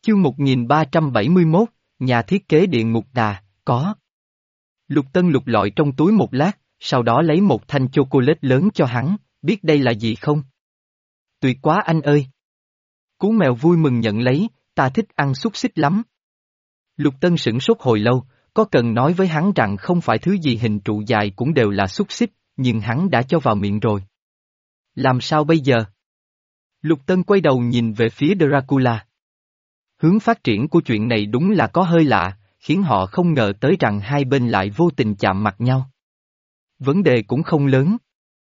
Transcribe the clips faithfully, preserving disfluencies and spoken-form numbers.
Chương một nghìn ba trăm bảy mươi mốt, nhà thiết kế địa ngục đà, có. Lục Tân lục lọi trong túi một lát, sau đó lấy một thanh chocolate lớn cho hắn, biết đây là gì không? Tuyệt quá anh ơi! Cú mèo vui mừng nhận lấy, ta thích ăn xúc xích lắm. Lục Tân sửng sốt hồi lâu, có cần nói với hắn rằng không phải thứ gì hình trụ dài cũng đều là xúc xích, nhưng hắn đã cho vào miệng rồi. Làm sao bây giờ? Lục Tân quay đầu nhìn về phía Dracula. Hướng phát triển của chuyện này đúng là có hơi lạ, khiến họ không ngờ tới rằng hai bên lại vô tình chạm mặt nhau. Vấn đề cũng không lớn.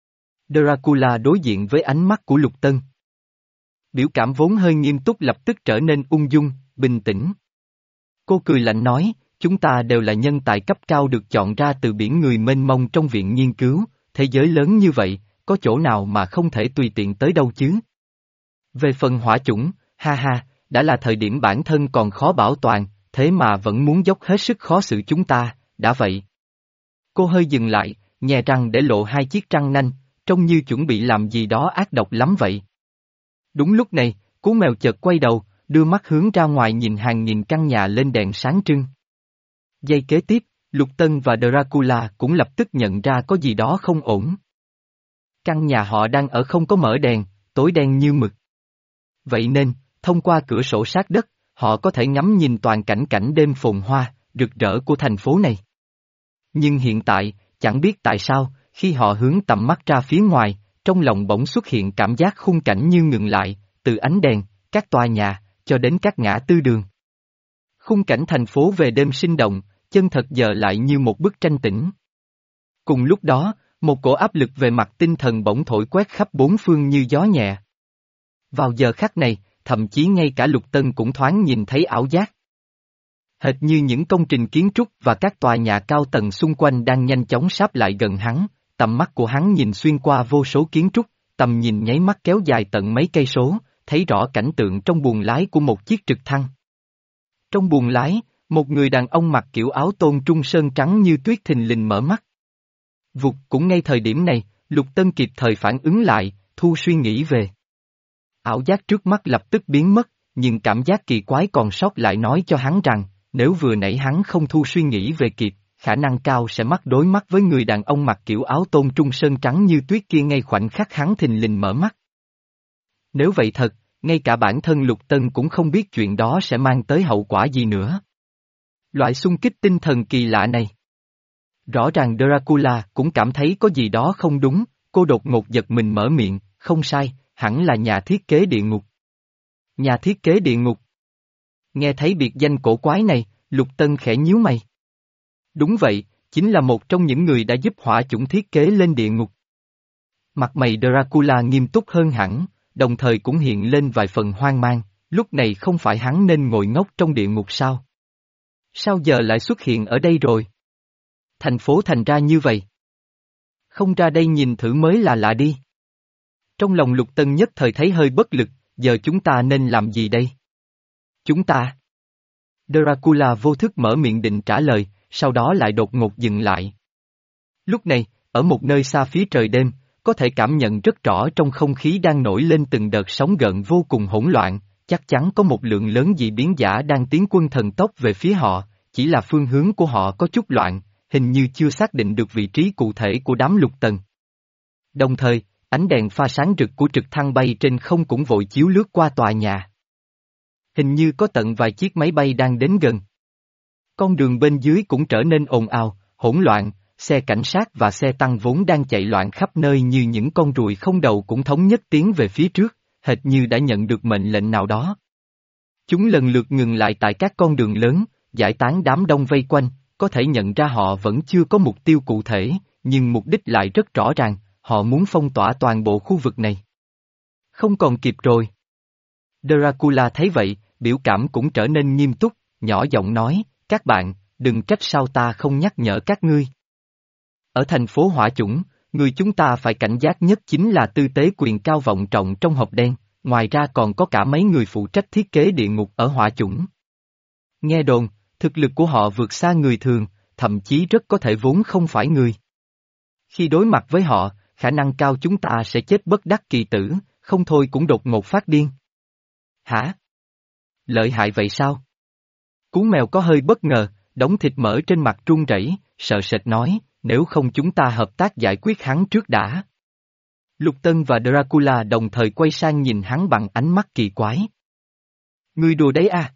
Dracula đối diện với ánh mắt của Lục Tân. Biểu cảm vốn hơi nghiêm túc lập tức trở nên ung dung, bình tĩnh. Cô cười lạnh nói, chúng ta đều là nhân tài cấp cao được chọn ra từ biển người mênh mông trong viện nghiên cứu, thế giới lớn như vậy, có chỗ nào mà không thể tùy tiện tới đâu chứ? Về phần hỏa chủng, ha ha, đã là thời điểm bản thân còn khó bảo toàn, thế mà vẫn muốn dốc hết sức khó xử chúng ta, đã vậy. Cô hơi dừng lại, nhè răng để lộ hai chiếc răng nanh, trông như chuẩn bị làm gì đó ác độc lắm vậy. Đúng lúc này, cú mèo chợt quay đầu, đưa mắt hướng ra ngoài nhìn hàng nghìn căn nhà lên đèn sáng trưng. Giây kế tiếp, Lục Tân và Dracula cũng lập tức nhận ra có gì đó không ổn. Căn nhà họ đang ở không có mở đèn, tối đen như mực. Vậy nên, thông qua cửa sổ sát đất, họ có thể ngắm nhìn toàn cảnh cảnh đêm phồn hoa, rực rỡ của thành phố này. Nhưng hiện tại, chẳng biết tại sao, khi họ hướng tầm mắt ra phía ngoài, trong lòng bỗng xuất hiện cảm giác khung cảnh như ngừng lại, từ ánh đèn, các tòa nhà, cho đến các ngã tư đường. Khung cảnh thành phố về đêm sinh động, chân thật giờ lại như một bức tranh tĩnh. Cùng lúc đó, một cổ áp lực về mặt tinh thần bỗng thổi quét khắp bốn phương như gió nhẹ. Vào giờ khắc này, thậm chí ngay cả Lục Tân cũng thoáng nhìn thấy ảo giác. Hệt như những công trình kiến trúc và các tòa nhà cao tầng xung quanh đang nhanh chóng sáp lại gần hắn, tầm mắt của hắn nhìn xuyên qua vô số kiến trúc, tầm nhìn nháy mắt kéo dài tận mấy cây số, thấy rõ cảnh tượng trong buồng lái của một chiếc trực thăng. Trong buồng lái, một người đàn ông mặc kiểu áo tôn trung sơn trắng như tuyết thình lình mở mắt. Vụt cũng ngay thời điểm này, Lục Tân kịp thời phản ứng lại, thu suy nghĩ về. Ảo giác trước mắt lập tức biến mất, nhưng cảm giác kỳ quái còn sót lại nói cho hắn rằng, nếu vừa nãy hắn không thu suy nghĩ về kịp, khả năng cao sẽ mắc đối mắt với người đàn ông mặc kiểu áo tôn trung sơn trắng như tuyết kia ngay khoảnh khắc hắn thình lình mở mắt. Nếu vậy thật, ngay cả bản thân Lục Tân cũng không biết chuyện đó sẽ mang tới hậu quả gì nữa. Loại xung kích tinh thần kỳ lạ này. Rõ ràng Dracula cũng cảm thấy có gì đó không đúng, cô đột ngột giật mình mở miệng, không sai, hẳn là nhà thiết kế địa ngục. Nhà thiết kế địa ngục. Nghe thấy biệt danh cổ quái này, Lục Tân khẽ nhíu mày. Đúng vậy, chính là một trong những người đã giúp hỏa chủng thiết kế lên địa ngục. Mặt mày Dracula nghiêm túc hơn hẳn, đồng thời cũng hiện lên vài phần hoang mang, lúc này không phải hắn nên ngồi ngốc trong địa ngục sao? Sao giờ lại xuất hiện ở đây rồi? Thành phố thành ra như vậy. Không ra đây nhìn thử mới là lạ đi. Trong lòng Lục Tân nhất thời thấy hơi bất lực, giờ chúng ta nên làm gì đây? Chúng ta. Dracula vô thức mở miệng định trả lời, sau đó lại đột ngột dừng lại. Lúc này, ở một nơi xa phía trời đêm, có thể cảm nhận rất rõ trong không khí đang nổi lên từng đợt sóng gợn vô cùng hỗn loạn, chắc chắn có một lượng lớn dị biến giả đang tiến quân thần tốc về phía họ, chỉ là phương hướng của họ có chút loạn, hình như chưa xác định được vị trí cụ thể của đám Lục Tần. Đồng thời, ánh đèn pha sáng rực của trực thăng bay trên không cũng vội chiếu lướt qua tòa nhà. Hình như có tận vài chiếc máy bay đang đến gần. Con đường bên dưới cũng trở nên ồn ào, hỗn loạn, xe cảnh sát và xe tăng vốn đang chạy loạn khắp nơi như những con ruồi không đầu cũng thống nhất tiến về phía trước, hệt như đã nhận được mệnh lệnh nào đó. Chúng lần lượt ngừng lại tại các con đường lớn, giải tán đám đông vây quanh, có thể nhận ra họ vẫn chưa có mục tiêu cụ thể, nhưng mục đích lại rất rõ ràng, họ muốn phong tỏa toàn bộ khu vực này. Không còn kịp rồi. Dracula thấy vậy, biểu cảm cũng trở nên nghiêm túc, nhỏ giọng nói, các bạn, đừng trách sao ta không nhắc nhở các ngươi. Ở thành phố hỏa chủng, người chúng ta phải cảnh giác nhất chính là tư tế quyền cao vọng trọng trong hộp đen, ngoài ra còn có cả mấy người phụ trách thiết kế địa ngục ở hỏa chủng. Nghe đồn, thực lực của họ vượt xa người thường, thậm chí rất có thể vốn không phải người. Khi đối mặt với họ, khả năng cao chúng ta sẽ chết bất đắc kỳ tử, không thôi cũng đột ngột phát điên. Hả? Lợi hại vậy sao? Cú mèo có hơi bất ngờ, đống thịt mỡ trên mặt run rẩy, sợ sệt nói, nếu không chúng ta hợp tác giải quyết hắn trước đã. Lục Tân và Dracula đồng thời quay sang nhìn hắn bằng ánh mắt kỳ quái. Ngươi đùa đấy à?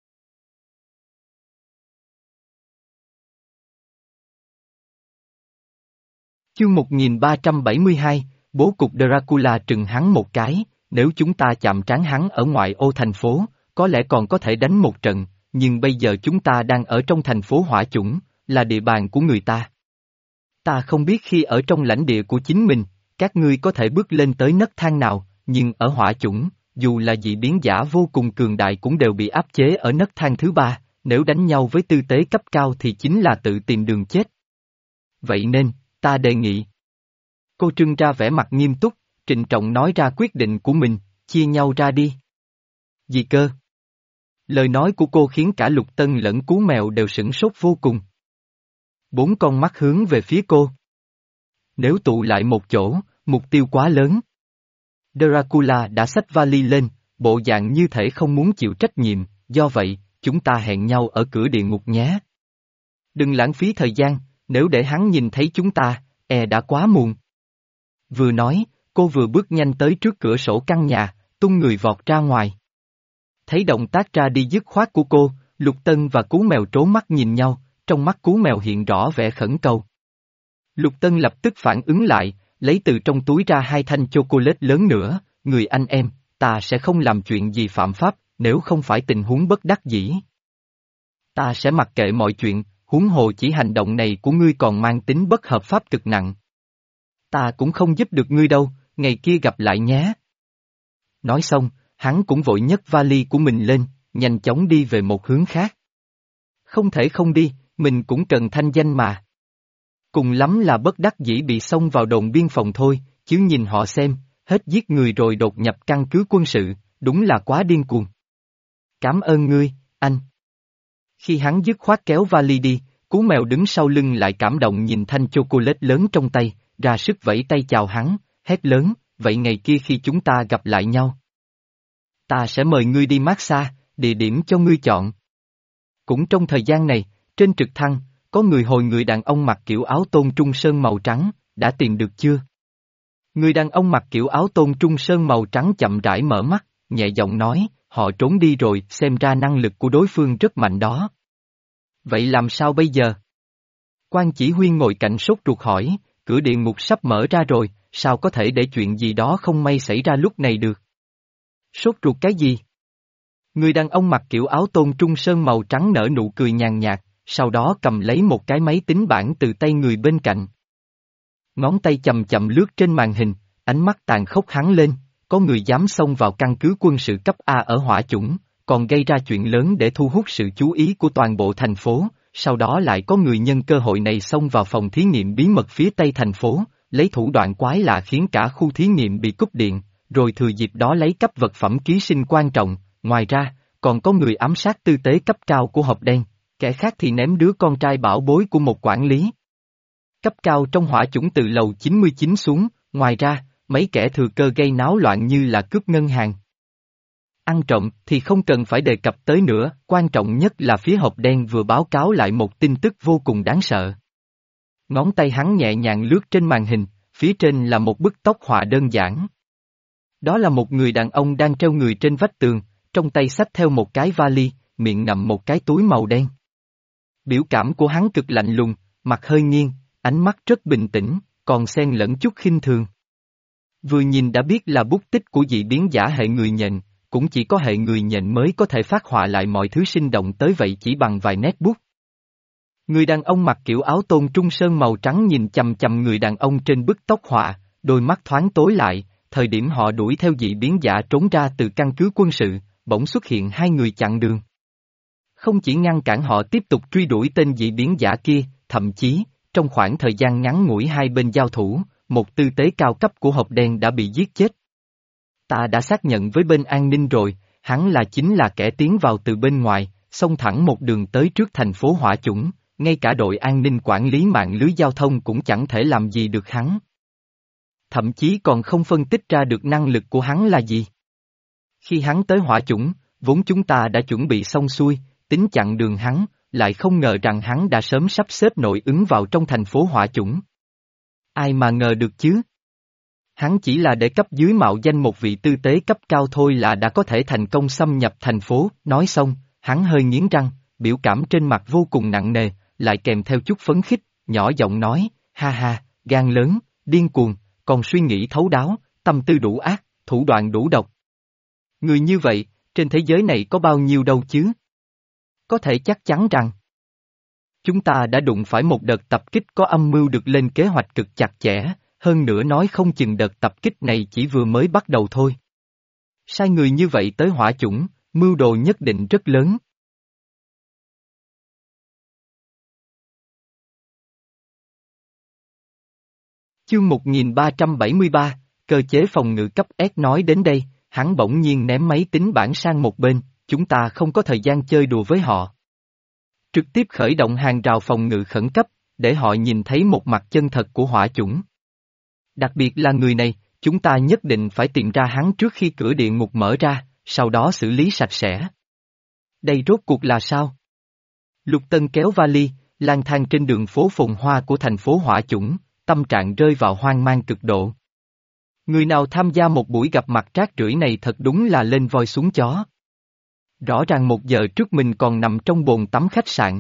Chương một nghìn ba trăm bảy mươi hai, bố cục Dracula trừng hắn một cái, nếu chúng ta chạm trán hắn ở ngoại ô thành phố, có lẽ còn có thể đánh một trận, nhưng bây giờ chúng ta đang ở trong thành phố hỏa chủng, là địa bàn của người ta. Ta không biết khi ở trong lãnh địa của chính mình, các ngươi có thể bước lên tới nấc thang nào, nhưng ở hỏa chủng, dù là dị biến giả vô cùng cường đại cũng đều bị áp chế ở nấc thang thứ ba, nếu đánh nhau với tư tế cấp cao thì chính là tự tìm đường chết. Vậy nên, ta đề nghị. Cô trưng ra vẻ mặt nghiêm túc, trịnh trọng nói ra quyết định của mình, chia nhau ra đi. Gì cơ? Lời nói của cô khiến cả Lục Tân lẫn Cú Mèo đều sửng sốt vô cùng. Bốn con mắt hướng về phía cô. Nếu tụ lại một chỗ, mục tiêu quá lớn. Dracula đã xách vali lên, bộ dạng như thể không muốn chịu trách nhiệm, do vậy, chúng ta hẹn nhau ở cửa địa ngục nhé. Đừng lãng phí thời gian, nếu để hắn nhìn thấy chúng ta, e đã quá muộn. Vừa nói, cô vừa bước nhanh tới trước cửa sổ căn nhà, tung người vọt ra ngoài. Thấy động tác ra đi dứt khoát của cô, Lục Tân và Cú Mèo trố mắt nhìn nhau, trong mắt Cú Mèo hiện rõ vẻ khẩn cầu. Lục Tân lập tức phản ứng lại, lấy từ trong túi ra hai thanh chocolate lớn nữa, người anh em, ta sẽ không làm chuyện gì phạm pháp, nếu không phải tình huống bất đắc dĩ. Ta sẽ mặc kệ mọi chuyện, huống hồ chỉ hành động này của ngươi còn mang tính bất hợp pháp cực nặng. Ta cũng không giúp được ngươi đâu, ngày kia gặp lại nhé. Nói xong, hắn cũng vội nhấc vali của mình lên, nhanh chóng đi về một hướng khác. Không thể không đi, mình cũng cần thanh danh mà. Cùng lắm là bất đắc dĩ bị xông vào đồn biên phòng thôi, chứ nhìn họ xem, hết giết người rồi đột nhập căn cứ quân sự, đúng là quá điên cuồng. Cảm ơn ngươi, anh. Khi hắn dứt khoát kéo vali đi, Cú Mèo đứng sau lưng lại cảm động nhìn thanh chocolate lớn trong tay, ra sức vẫy tay chào hắn, hét lớn, vậy ngày kia khi chúng ta gặp lại nhau. Ta sẽ mời ngươi đi massage, địa điểm cho ngươi chọn. Cũng trong thời gian này, trên trực thăng, có người hồi người đàn ông mặc kiểu áo tôn trung sơn màu trắng, đã tìm được chưa? Người đàn ông mặc kiểu áo tôn trung sơn màu trắng chậm rãi mở mắt, nhẹ giọng nói, họ trốn đi rồi, xem ra năng lực của đối phương rất mạnh đó. Vậy làm sao bây giờ? Quan chỉ huy ngồi cạnh sốt ruột hỏi, cửa địa ngục sắp mở ra rồi, sao có thể để chuyện gì đó không may xảy ra lúc này được? Sốt ruột cái gì? Người đàn ông mặc kiểu áo tôn trung sơn màu trắng nở nụ cười nhàn nhạt, sau đó cầm lấy một cái máy tính bảng từ tay người bên cạnh. Ngón tay chậm chậm lướt trên màn hình, ánh mắt tàn khốc hắn lên, có người dám xông vào căn cứ quân sự cấp A ở hỏa chủng, còn gây ra chuyện lớn để thu hút sự chú ý của toàn bộ thành phố, sau đó lại có người nhân cơ hội này xông vào phòng thí nghiệm bí mật phía tây thành phố, lấy thủ đoạn quái lạ khiến cả khu thí nghiệm bị cúp điện, rồi thừa dịp đó lấy cắp vật phẩm ký sinh quan trọng, ngoài ra, còn có người ám sát tư tế cấp cao của hộp đen, kẻ khác thì ném đứa con trai bảo bối của một quản lý cấp cao trong hỏa chủng từ lầu chín mươi chín xuống, ngoài ra, mấy kẻ thừa cơ gây náo loạn như là cướp ngân hàng. Ăn trộm thì không cần phải đề cập tới nữa, quan trọng nhất là phía hộp đen vừa báo cáo lại một tin tức vô cùng đáng sợ. Ngón tay hắn nhẹ nhàng lướt trên màn hình, phía trên là một bức tóc họa đơn giản. Đó là một người đàn ông đang treo người trên vách tường, trong tay xách theo một cái vali, miệng ngậm một cái túi màu đen. Biểu cảm của hắn cực lạnh lùng, mặt hơi nghiêng, ánh mắt rất bình tĩnh, còn xen lẫn chút khinh thường. Vừa nhìn đã biết là bút tích của dị biến giả hệ người nhện, cũng chỉ có hệ người nhện mới có thể phát họa lại mọi thứ sinh động tới vậy chỉ bằng vài nét bút. Người đàn ông mặc kiểu áo tôn trung sơn màu trắng nhìn chằm chằm người đàn ông trên bức tóc họa, đôi mắt thoáng tối lại, thời điểm họ đuổi theo dị biến giả trốn ra từ căn cứ quân sự, bỗng xuất hiện hai người chặn đường. Không chỉ ngăn cản họ tiếp tục truy đuổi tên dị biến giả kia, thậm chí, trong khoảng thời gian ngắn ngủi hai bên giao thủ, một tư tế cao cấp của hộp đen đã bị giết chết. Ta đã xác nhận với bên an ninh rồi, hắn là chính là kẻ tiến vào từ bên ngoài, xông thẳng một đường tới trước thành phố hỏa chủng, ngay cả đội an ninh quản lý mạng lưới giao thông cũng chẳng thể làm gì được hắn. Thậm chí còn không phân tích ra được năng lực của hắn là gì. Khi hắn tới hỏa chủng, vốn chúng ta đã chuẩn bị xong xuôi, tính chặn đường hắn, lại không ngờ rằng hắn đã sớm sắp xếp nội ứng vào trong thành phố hỏa chủng. Ai mà ngờ được chứ? Hắn chỉ là để cấp dưới mạo danh một vị tư tế cấp cao thôi là đã có thể thành công xâm nhập thành phố, nói xong, hắn hơi nghiến răng, biểu cảm trên mặt vô cùng nặng nề, lại kèm theo chút phấn khích, nhỏ giọng nói, ha ha, gan lớn, điên cuồng, còn suy nghĩ thấu đáo, tâm tư đủ ác, thủ đoạn đủ độc. Người như vậy, trên thế giới này có bao nhiêu đâu chứ? Có thể chắc chắn rằng, chúng ta đã đụng phải một đợt tập kích có âm mưu được lên kế hoạch cực chặt chẽ, hơn nữa nói không chừng đợt tập kích này chỉ vừa mới bắt đầu thôi. Sai người như vậy tới hỏa chủng, mưu đồ nhất định rất lớn. Chương một nghìn ba trăm bảy mươi ba, cơ chế phòng ngự cấp S nói đến đây, hắn bỗng nhiên ném máy tính bảng sang một bên, chúng ta không có thời gian chơi đùa với họ. Trực tiếp khởi động hàng rào phòng ngự khẩn cấp, để họ nhìn thấy một mặt chân thật của hỏa chủng. Đặc biệt là người này, chúng ta nhất định phải tìm ra hắn trước khi cửa địa ngục mở ra, sau đó xử lý sạch sẽ. Đây rốt cuộc là sao? Lục Tân kéo vali, lang thang trên đường phố phồn hoa của thành phố hỏa chủng, tâm trạng rơi vào hoang mang cực độ. Người nào tham gia một buổi gặp mặt rác rưởi này thật đúng là lên voi xuống chó. Rõ ràng một giờ trước mình còn nằm trong bồn tắm khách sạn.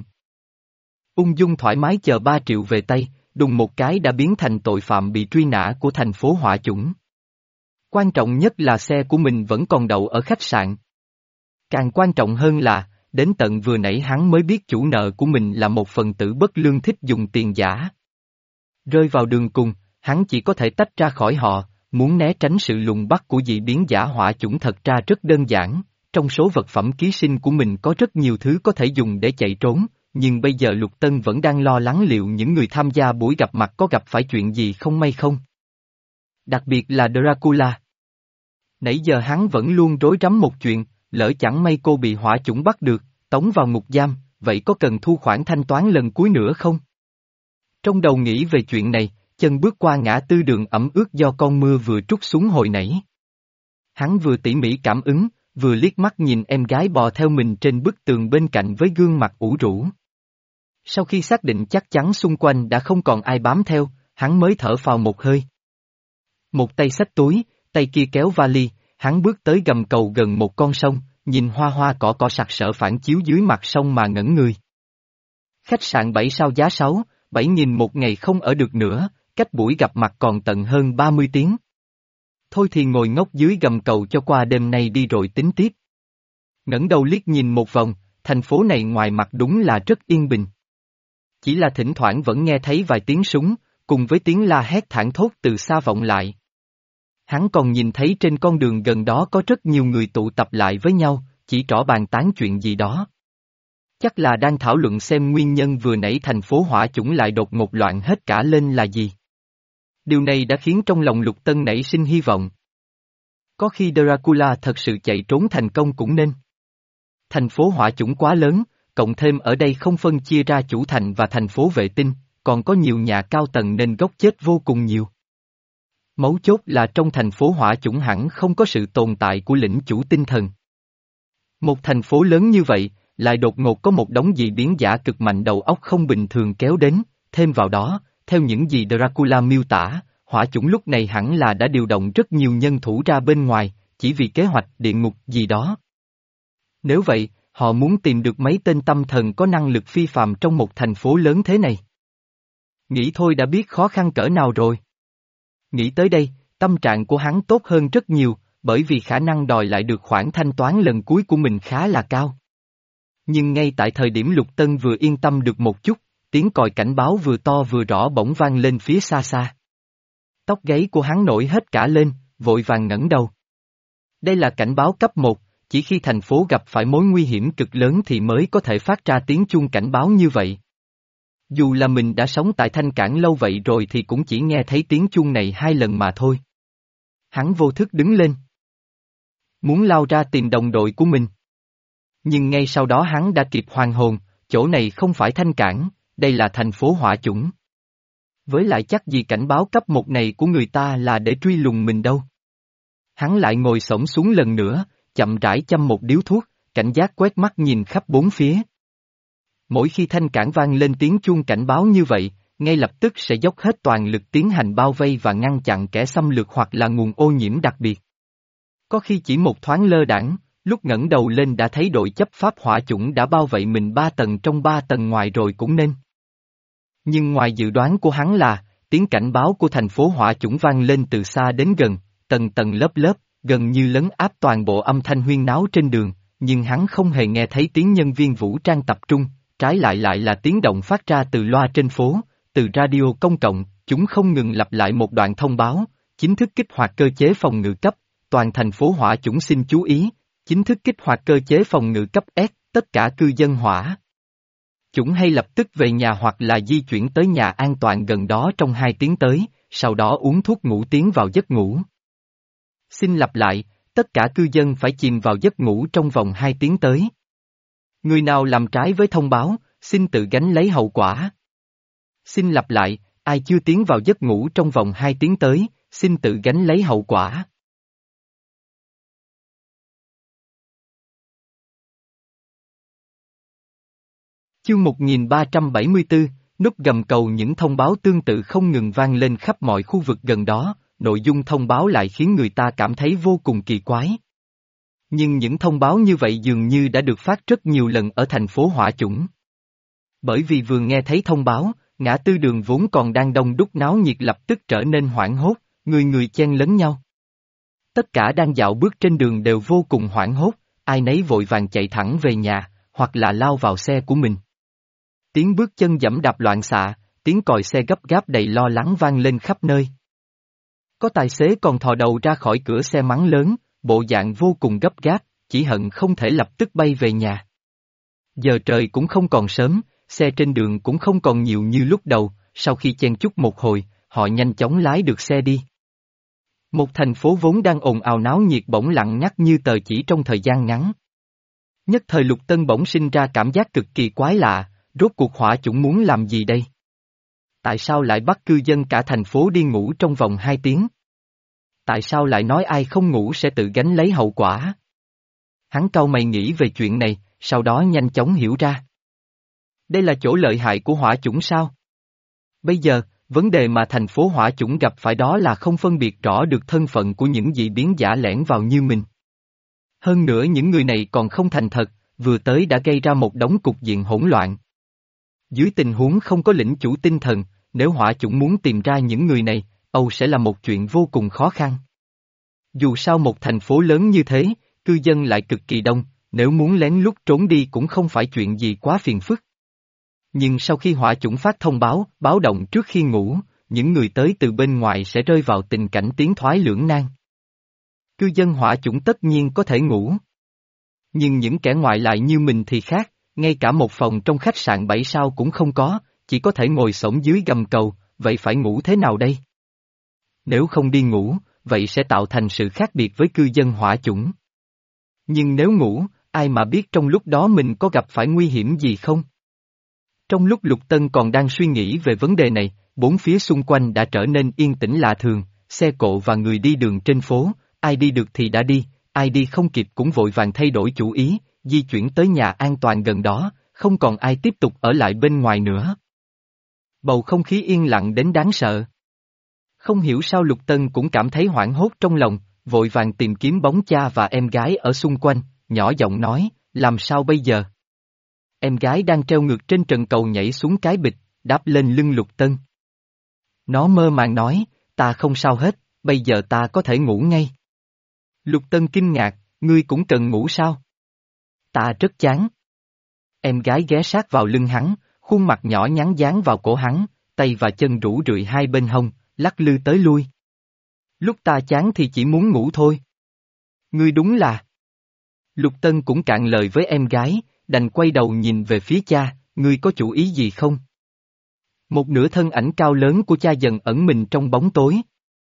Ung dung thoải mái chờ ba triệu về tay, đùng một cái đã biến thành tội phạm bị truy nã của thành phố hỏa chủng. Quan trọng nhất là xe của mình vẫn còn đậu ở khách sạn. Càng quan trọng hơn là, đến tận vừa nãy hắn mới biết chủ nợ của mình là một phần tử bất lương thích dùng tiền giả. Rơi vào đường cùng, hắn chỉ có thể tách ra khỏi họ, muốn né tránh sự lùng bắt của dị biến giả hỏa chủng thật ra rất đơn giản. Trong số vật phẩm ký sinh của mình có rất nhiều thứ có thể dùng để chạy trốn, nhưng bây giờ Lục Tân vẫn đang lo lắng liệu những người tham gia buổi gặp mặt có gặp phải chuyện gì không may không. Đặc biệt là Dracula. Nãy giờ hắn vẫn luôn rối rắm một chuyện, lỡ chẳng may cô bị hỏa chủng bắt được, tống vào ngục giam, vậy có cần thu khoản thanh toán lần cuối nữa không? Trong đầu nghĩ về chuyện này, chân bước qua ngã tư đường ẩm ướt do con mưa vừa trút xuống hồi nãy. Hắn vừa tỉ mỉ cảm ứng, vừa liếc mắt nhìn em gái bò theo mình trên bức tường bên cạnh với gương mặt ủ rũ. Sau khi xác định chắc chắn xung quanh đã không còn ai bám theo, hắn mới thở phào một hơi. Một tay xách túi, tay kia kéo vali, hắn bước tới gầm cầu gần một con sông, nhìn hoa hoa cỏ cỏ sặc sỡ phản chiếu dưới mặt sông mà ngẩn người. Khách sạn bảy sao giá sáu, bảy nghìn một ngày không ở được nữa, cách buổi gặp mặt còn tận hơn ba mươi tiếng. Thôi thì ngồi ngốc dưới gầm cầu cho qua đêm nay đi rồi tính tiếp. Ngẩng đầu liếc nhìn một vòng, thành phố này ngoài mặt đúng là rất yên bình. Chỉ là thỉnh thoảng vẫn nghe thấy vài tiếng súng, cùng với tiếng la hét thảng thốt từ xa vọng lại. Hắn còn nhìn thấy trên con đường gần đó có rất nhiều người tụ tập lại với nhau, chỉ trỏ bàn tán chuyện gì đó. Chắc là đang thảo luận xem nguyên nhân vừa nãy thành phố hỏa chủng lại đột ngột loạn hết cả lên là gì. Điều này đã khiến trong lòng Lục Tân nảy sinh hy vọng. Có khi Dracula thật sự chạy trốn thành công cũng nên. Thành phố hỏa chủng quá lớn, cộng thêm ở đây không phân chia ra chủ thành và thành phố vệ tinh, còn có nhiều nhà cao tầng nên góc chết vô cùng nhiều. Mấu chốt là trong thành phố hỏa chủng hẳn không có sự tồn tại của lĩnh chủ tinh thần. Một thành phố lớn như vậy, lại đột ngột có một đống dị biến giả cực mạnh đầu óc không bình thường kéo đến, thêm vào đó, theo những gì Dracula miêu tả, hỏa chủng lúc này hẳn là đã điều động rất nhiều nhân thủ ra bên ngoài, chỉ vì kế hoạch địa ngục gì đó. Nếu vậy, họ muốn tìm được mấy tên tâm thần có năng lực phi phàm trong một thành phố lớn thế này. Nghĩ thôi đã biết khó khăn cỡ nào rồi. Nghĩ tới đây, tâm trạng của hắn tốt hơn rất nhiều, bởi vì khả năng đòi lại được khoản thanh toán lần cuối của mình khá là cao. Nhưng ngay tại thời điểm Lục Tân vừa yên tâm được một chút, tiếng còi cảnh báo vừa to vừa rõ bỗng vang lên phía xa xa. Tóc gáy của hắn nổi hết cả lên, vội vàng ngẩng đầu. Đây là cảnh báo cấp một, chỉ khi thành phố gặp phải mối nguy hiểm cực lớn thì mới có thể phát ra tiếng chuông cảnh báo như vậy. Dù là mình đã sống tại Thanh Cảng lâu vậy rồi thì cũng chỉ nghe thấy tiếng chuông này hai lần mà thôi. Hắn vô thức đứng lên. Muốn lao ra tìm đồng đội của mình. Nhưng ngay sau đó hắn đã kịp hoàn hồn, chỗ này không phải Thanh Cảng, đây là thành phố hỏa chủng. Với lại chắc gì cảnh báo cấp một này của người ta là để truy lùng mình đâu. Hắn lại ngồi xổm xuống lần nữa, chậm rãi châm một điếu thuốc, cảnh giác quét mắt nhìn khắp bốn phía. Mỗi khi thanh cảng vang lên tiếng chuông cảnh báo như vậy, ngay lập tức sẽ dốc hết toàn lực tiến hành bao vây và ngăn chặn kẻ xâm lược hoặc là nguồn ô nhiễm đặc biệt. Có khi chỉ một thoáng lơ đãng, lúc ngẩng đầu lên đã thấy đội chấp pháp hỏa chủng đã bao vây mình ba tầng trong ba tầng ngoài rồi cũng nên. Nhưng ngoài dự đoán của hắn là, tiếng cảnh báo của thành phố hỏa chủng vang lên từ xa đến gần, tầng tầng lớp lớp, gần như lấn áp toàn bộ âm thanh huyên náo trên đường, nhưng hắn không hề nghe thấy tiếng nhân viên vũ trang tập trung, trái lại lại là tiếng động phát ra từ loa trên phố, từ radio công cộng, chúng không ngừng lặp lại một đoạn thông báo, chính thức kích hoạt cơ chế phòng ngự cấp, toàn thành phố hỏa chủng xin chú ý, chính thức kích hoạt cơ chế phòng ngự cấp S, tất cả cư dân hỏa chủng hay lập tức về nhà hoặc là di chuyển tới nhà an toàn gần đó trong hai tiếng tới, sau đó uống thuốc ngủ tiến vào giấc ngủ. Xin lặp lại, tất cả cư dân phải chìm vào giấc ngủ trong vòng hai tiếng tới. Người nào làm trái với thông báo, xin tự gánh lấy hậu quả. Xin lặp lại, ai chưa tiến vào giấc ngủ trong vòng hai tiếng tới, xin tự gánh lấy hậu quả. Chương một nghìn ba trăm bảy mươi tư, nút gầm cầu. Những thông báo tương tự không ngừng vang lên khắp mọi khu vực gần đó, nội dung thông báo lại khiến người ta cảm thấy vô cùng kỳ quái. Nhưng những thông báo như vậy dường như đã được phát rất nhiều lần ở thành phố hỏa chủng. Bởi vì vừa nghe thấy thông báo, ngã tư đường vốn còn đang đông đúc náo nhiệt lập tức trở nên hoảng hốt, người người chen lấn nhau. Tất cả đang dạo bước trên đường đều vô cùng hoảng hốt, ai nấy vội vàng chạy thẳng về nhà, hoặc là lao vào xe của mình. Tiếng bước chân giẫm đạp loạn xạ, tiếng còi xe gấp gáp đầy lo lắng vang lên khắp nơi. Có tài xế còn thò đầu ra khỏi cửa xe mắng lớn, bộ dạng vô cùng gấp gáp, chỉ hận không thể lập tức bay về nhà. Giờ trời cũng không còn sớm, xe trên đường cũng không còn nhiều như lúc đầu, sau khi chen chúc một hồi, họ nhanh chóng lái được xe đi. Một thành phố vốn đang ồn ào náo nhiệt bỗng lặng ngắt như tờ chỉ trong thời gian ngắn. Nhất thời Lục Tân bỗng sinh ra cảm giác cực kỳ quái lạ, rốt cuộc hỏa chủng muốn làm gì đây? Tại sao lại bắt cư dân cả thành phố đi ngủ trong vòng hai tiếng? Tại sao lại nói ai không ngủ sẽ tự gánh lấy hậu quả? Hắn cau mày nghĩ về chuyện này, sau đó nhanh chóng hiểu ra. Đây là chỗ lợi hại của hỏa chủng sao? Bây giờ, vấn đề mà thành phố hỏa chủng gặp phải đó là không phân biệt rõ được thân phận của những dị biến giả lẻn vào như mình. Hơn nữa những người này còn không thành thật, vừa tới đã gây ra một đống cục diện hỗn loạn. Dưới tình huống không có lĩnh chủ tinh thần, nếu hỏa chủng muốn tìm ra những người này, âu sẽ là một chuyện vô cùng khó khăn. Dù sao một thành phố lớn như thế, cư dân lại cực kỳ đông, nếu muốn lén lút trốn đi cũng không phải chuyện gì quá phiền phức. Nhưng sau khi hỏa chủng phát thông báo, báo động trước khi ngủ, những người tới từ bên ngoài sẽ rơi vào tình cảnh tiến thoái lưỡng nan. Cư dân hỏa chủng tất nhiên có thể ngủ. Nhưng những kẻ ngoại lại như mình thì khác, ngay cả một phòng trong khách sạn bảy sao cũng không có, chỉ có thể ngồi xổm dưới gầm cầu, vậy phải ngủ thế nào đây? Nếu không đi ngủ, vậy sẽ tạo thành sự khác biệt với cư dân hỏa chủng. Nhưng nếu ngủ, ai mà biết trong lúc đó mình có gặp phải nguy hiểm gì không? Trong lúc Lục Tân còn đang suy nghĩ về vấn đề này, bốn phía xung quanh đã trở nên yên tĩnh lạ thường, xe cộ và người đi đường trên phố, ai đi được thì đã đi, ai đi không kịp cũng vội vàng thay đổi chủ ý, di chuyển tới nhà an toàn gần đó, không còn ai tiếp tục ở lại bên ngoài nữa. Bầu không khí yên lặng đến đáng sợ. Không hiểu sao Lục Tân cũng cảm thấy hoảng hốt trong lòng, vội vàng tìm kiếm bóng cha và em gái ở xung quanh, nhỏ giọng nói, làm sao bây giờ? Em gái đang treo ngược trên trần cầu nhảy xuống cái bịch, đáp lên lưng Lục Tân. Nó mơ màng nói, ta không sao hết, bây giờ ta có thể ngủ ngay. Lục Tân kinh ngạc, ngươi cũng cần ngủ sao? Ta rất chán. Em gái ghé sát vào lưng hắn, khuôn mặt nhỏ nhắn dán vào cổ hắn, tay và chân rũ rượi hai bên hông, lắc lư tới lui. Lúc ta chán thì chỉ muốn ngủ thôi. Ngươi đúng là... Lục Tân cũng cạn lời với em gái, đành quay đầu nhìn về phía cha, ngươi có chủ ý gì không? Một nửa thân ảnh cao lớn của cha dần ẩn mình trong bóng tối.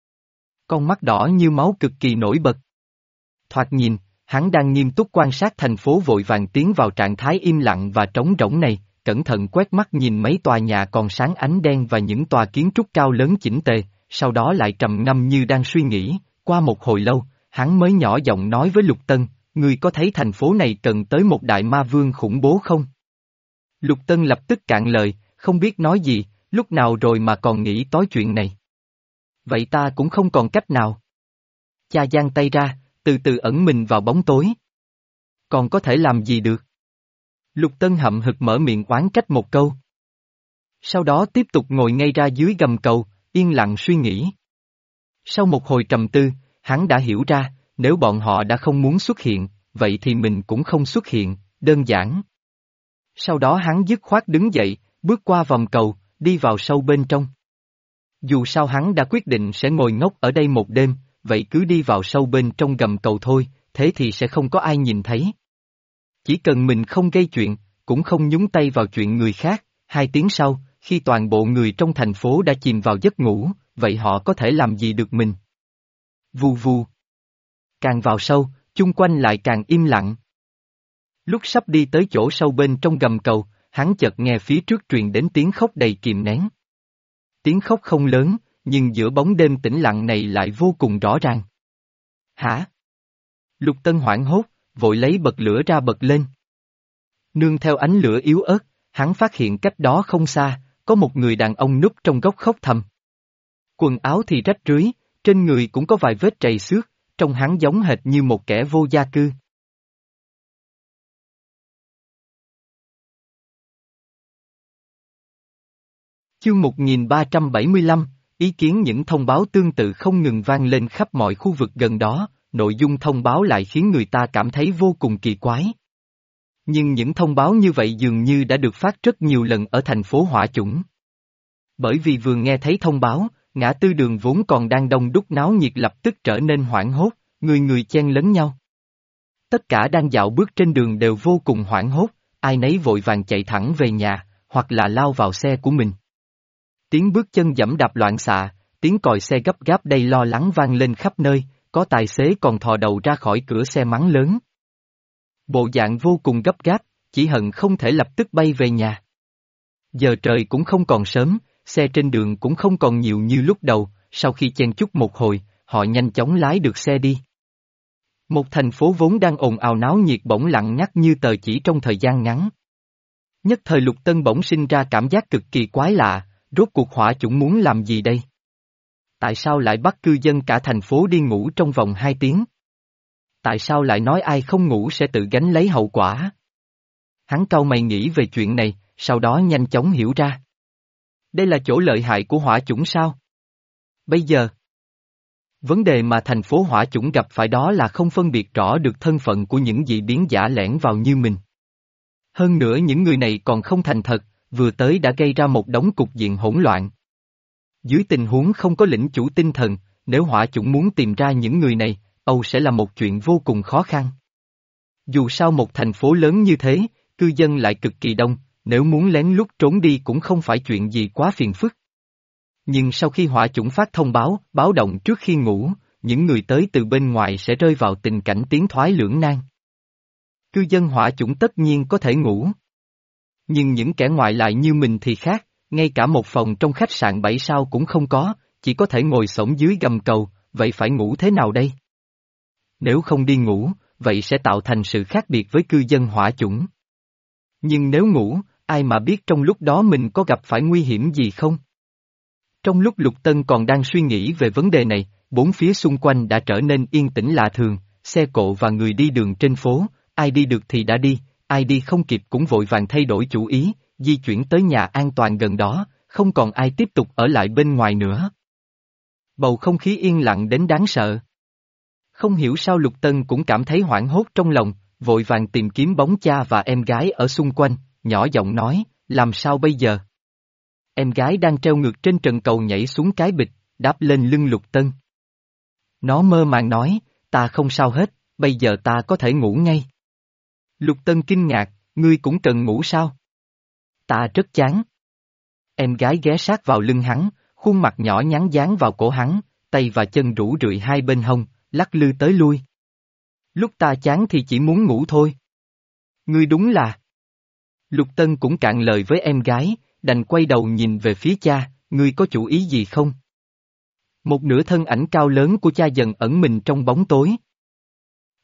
Con mắt đỏ như máu cực kỳ nổi bật. Thoạt nhìn, hắn đang nghiêm túc quan sát thành phố vội vàng tiến vào trạng thái im lặng và trống rỗng này, cẩn thận quét mắt nhìn mấy tòa nhà còn sáng ánh đen và những tòa kiến trúc cao lớn chỉnh tề, sau đó lại trầm ngâm như đang suy nghĩ, qua một hồi lâu, hắn mới nhỏ giọng nói với Lục Tân, ngươi có thấy thành phố này cần tới một đại ma vương khủng bố không? Lục Tân lập tức cạn lời, không biết nói gì, lúc nào rồi mà còn nghĩ tối chuyện này. Vậy ta cũng không còn cách nào. Cha giang tay ra, từ từ ẩn mình vào bóng tối. Còn có thể làm gì được? Lục Tân hậm hực mở miệng oán trách một câu. Sau đó tiếp tục ngồi ngay ra dưới gầm cầu, yên lặng suy nghĩ. Sau một hồi trầm tư, hắn đã hiểu ra, nếu bọn họ đã không muốn xuất hiện, vậy thì mình cũng không xuất hiện, đơn giản. Sau đó hắn dứt khoát đứng dậy, bước qua vòng cầu, đi vào sâu bên trong. Dù sao hắn đã quyết định sẽ ngồi ngốc ở đây một đêm, vậy cứ đi vào sâu bên trong gầm cầu thôi, thế thì sẽ không có ai nhìn thấy. Chỉ cần mình không gây chuyện, cũng không nhúng tay vào chuyện người khác, hai tiếng sau, khi toàn bộ người trong thành phố đã chìm vào giấc ngủ, vậy họ có thể làm gì được mình? Vù vù. Càng vào sâu, chung quanh lại càng im lặng. Lúc sắp đi tới chỗ sâu bên trong gầm cầu, hắn chợt nghe phía trước truyền đến tiếng khóc đầy kìm nén. Tiếng khóc không lớn, nhưng giữa bóng đêm tĩnh lặng này lại vô cùng rõ ràng. Hả? Lục Tân hoảng hốt, vội lấy bật lửa ra bật lên. Nương theo ánh lửa yếu ớt, hắn phát hiện cách đó không xa, có một người đàn ông núp trong góc khóc thầm. Quần áo thì rách rưới, trên người cũng có vài vết trầy xước, trông hắn giống hệt như một kẻ vô gia cư. Chương một nghìn ba trăm bảy mươi lăm, ý kiến những thông báo tương tự không ngừng vang lên khắp mọi khu vực gần đó, nội dung thông báo lại khiến người ta cảm thấy vô cùng kỳ quái. Nhưng những thông báo như vậy dường như đã được phát rất nhiều lần ở thành phố Hỏa Chủng. Bởi vì vừa nghe thấy thông báo, ngã tư đường vốn còn đang đông đúc náo nhiệt lập tức trở nên hoảng hốt, người người chen lấn nhau. Tất cả đang dạo bước trên đường đều vô cùng hoảng hốt, ai nấy vội vàng chạy thẳng về nhà, hoặc là lao vào xe của mình. Tiếng bước chân giẫm đạp loạn xạ, tiếng còi xe gấp gáp đầy lo lắng vang lên khắp nơi, có tài xế còn thò đầu ra khỏi cửa xe mắng lớn. Bộ dạng vô cùng gấp gáp, chỉ hận không thể lập tức bay về nhà. Giờ trời cũng không còn sớm, xe trên đường cũng không còn nhiều như lúc đầu, sau khi chen chúc một hồi, họ nhanh chóng lái được xe đi. Một thành phố vốn đang ồn ào náo nhiệt bỗng lặng ngắt như tờ chỉ trong thời gian ngắn. Nhất thời Lục Tân bỗng sinh ra cảm giác cực kỳ quái lạ, rốt cuộc Hỏa Chủng muốn làm gì đây? Tại sao lại bắt cư dân cả thành phố đi ngủ trong vòng hai tiếng? Tại sao lại nói ai không ngủ sẽ tự gánh lấy hậu quả? Hắn cau mày nghĩ về chuyện này, sau đó nhanh chóng hiểu ra. Đây là chỗ lợi hại của Hỏa Chủng sao? Bây giờ, vấn đề mà thành phố Hỏa Chủng gặp phải đó là không phân biệt rõ được thân phận của những dị biến giả lẻn vào như mình. Hơn nữa những người này còn không thành thật, vừa tới đã gây ra một đống cục diện hỗn loạn. Dưới tình huống không có lĩnh chủ tinh thần, nếu Hỏa Chủng muốn tìm ra những người này, Âu sẽ là một chuyện vô cùng khó khăn. Dù sao một thành phố lớn như thế, cư dân lại cực kỳ đông, nếu muốn lén lút trốn đi cũng không phải chuyện gì quá phiền phức. Nhưng sau khi Hỏa Chủng phát thông báo, báo động trước khi ngủ, những người tới từ bên ngoài sẽ rơi vào tình cảnh tiến thoái lưỡng nan. Cư dân Hỏa Chủng tất nhiên có thể ngủ. Nhưng những kẻ ngoại lại như mình thì khác, ngay cả một phòng trong khách sạn bảy sao cũng không có, chỉ có thể ngồi xổm dưới gầm cầu, vậy phải ngủ thế nào đây? Nếu không đi ngủ, vậy sẽ tạo thành sự khác biệt với cư dân Hỏa Chủng. Nhưng nếu ngủ, ai mà biết trong lúc đó mình có gặp phải nguy hiểm gì không? Trong lúc Lục Tân còn đang suy nghĩ về vấn đề này, bốn phía xung quanh đã trở nên yên tĩnh lạ thường, xe cộ và người đi đường trên phố, ai đi được thì đã đi, ai đi không kịp cũng vội vàng thay đổi chủ ý, di chuyển tới nhà an toàn gần đó, không còn ai tiếp tục ở lại bên ngoài nữa. Bầu không khí yên lặng đến đáng sợ. Không hiểu sao Lục Tân cũng cảm thấy hoảng hốt trong lòng, vội vàng tìm kiếm bóng cha và em gái ở xung quanh, nhỏ giọng nói, làm sao bây giờ? Em gái đang treo ngược trên trần cầu nhảy xuống cái bịch, đáp lên lưng Lục Tân. Nó mơ màng nói, ta không sao hết, bây giờ ta có thể ngủ ngay. Lục Tân kinh ngạc, ngươi cũng cần ngủ sao? Ta rất chán. Em gái ghé sát vào lưng hắn, khuôn mặt nhỏ nhắn dán vào cổ hắn, tay và chân rũ rượi hai bên hông, lắc lư tới lui. Lúc ta chán thì chỉ muốn ngủ thôi. Ngươi đúng là... Lục Tân cũng cạn lời với em gái, đành quay đầu nhìn về phía cha, ngươi có chủ ý gì không? Một nửa thân ảnh cao lớn của cha dần ẩn mình trong bóng tối.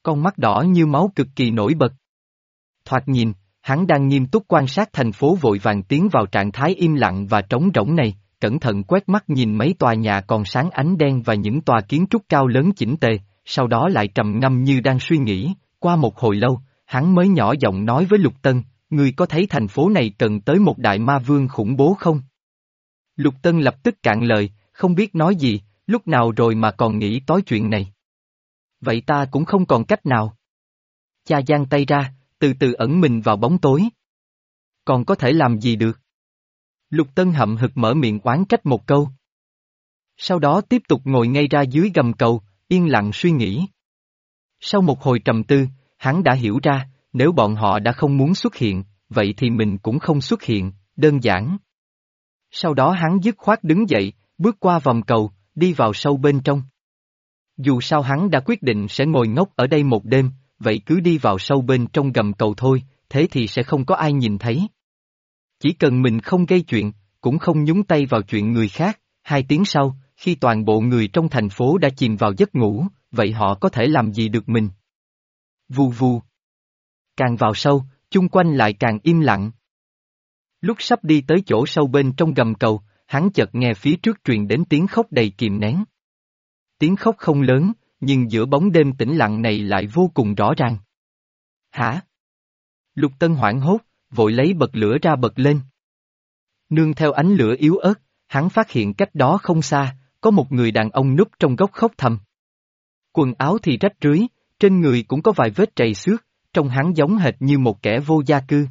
Con mắt đỏ như máu cực kỳ nổi bật. Thoạt nhìn, hắn đang nghiêm túc quan sát thành phố vội vàng tiến vào trạng thái im lặng và trống rỗng này, cẩn thận quét mắt nhìn mấy tòa nhà còn sáng ánh đen và những tòa kiến trúc cao lớn chỉnh tề, sau đó lại trầm ngâm như đang suy nghĩ. Qua một hồi lâu, hắn mới nhỏ giọng nói với Lục Tân, ngươi có thấy thành phố này cần tới một đại ma vương khủng bố không? Lục Tân lập tức cạn lời, không biết nói gì, lúc nào rồi mà còn nghĩ tối chuyện này. Vậy ta cũng không còn cách nào. Cha giang tay ra, từ từ ẩn mình vào bóng tối. Còn có thể làm gì được? Lục Tân hậm hực mở miệng oán trách một câu. Sau đó tiếp tục ngồi ngay ra dưới gầm cầu, yên lặng suy nghĩ. Sau một hồi trầm tư, hắn đã hiểu ra, nếu bọn họ đã không muốn xuất hiện, vậy thì mình cũng không xuất hiện, đơn giản. Sau đó hắn dứt khoát đứng dậy, bước qua vòng cầu, đi vào sâu bên trong. Dù sao hắn đã quyết định sẽ ngồi ngốc ở đây một đêm, vậy cứ đi vào sâu bên trong gầm cầu thôi, thế thì sẽ không có ai nhìn thấy. Chỉ cần mình không gây chuyện, cũng không nhúng tay vào chuyện người khác, hai tiếng sau, khi toàn bộ người trong thành phố đã chìm vào giấc ngủ, vậy họ có thể làm gì được mình? Vù vù. Càng vào sâu, chung quanh lại càng im lặng. Lúc sắp đi tới chỗ sâu bên trong gầm cầu, hắn chợt nghe phía trước truyền đến tiếng khóc đầy kìm nén. Tiếng khóc không lớn, nhưng giữa bóng đêm tĩnh lặng này lại vô cùng rõ ràng. Hả? Lục Tân hoảng hốt, vội lấy bật lửa ra bật lên. Nương theo ánh lửa yếu ớt, hắn phát hiện cách đó không xa, có một người đàn ông núp trong góc khóc thầm. Quần áo thì rách rưới, trên người cũng có vài vết trầy xước, trông hắn giống hệt như một kẻ vô gia cư.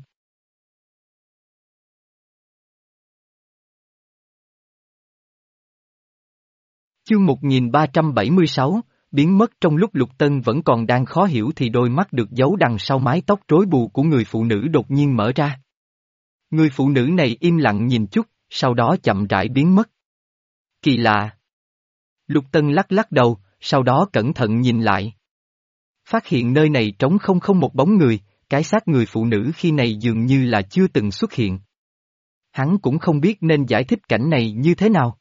Chương một nghìn ba trăm bảy mươi sáu, biến mất. Trong lúc Lục Tân vẫn còn đang khó hiểu thì đôi mắt được giấu đằng sau mái tóc rối bù của người phụ nữ đột nhiên mở ra. Người phụ nữ này im lặng nhìn chút, sau đó chậm rãi biến mất. Kỳ lạ. Lục Tân lắc lắc đầu, sau đó cẩn thận nhìn lại. Phát hiện nơi này trống không không một bóng người, cái xác người phụ nữ khi này dường như là chưa từng xuất hiện. Hắn cũng không biết nên giải thích cảnh này như thế nào.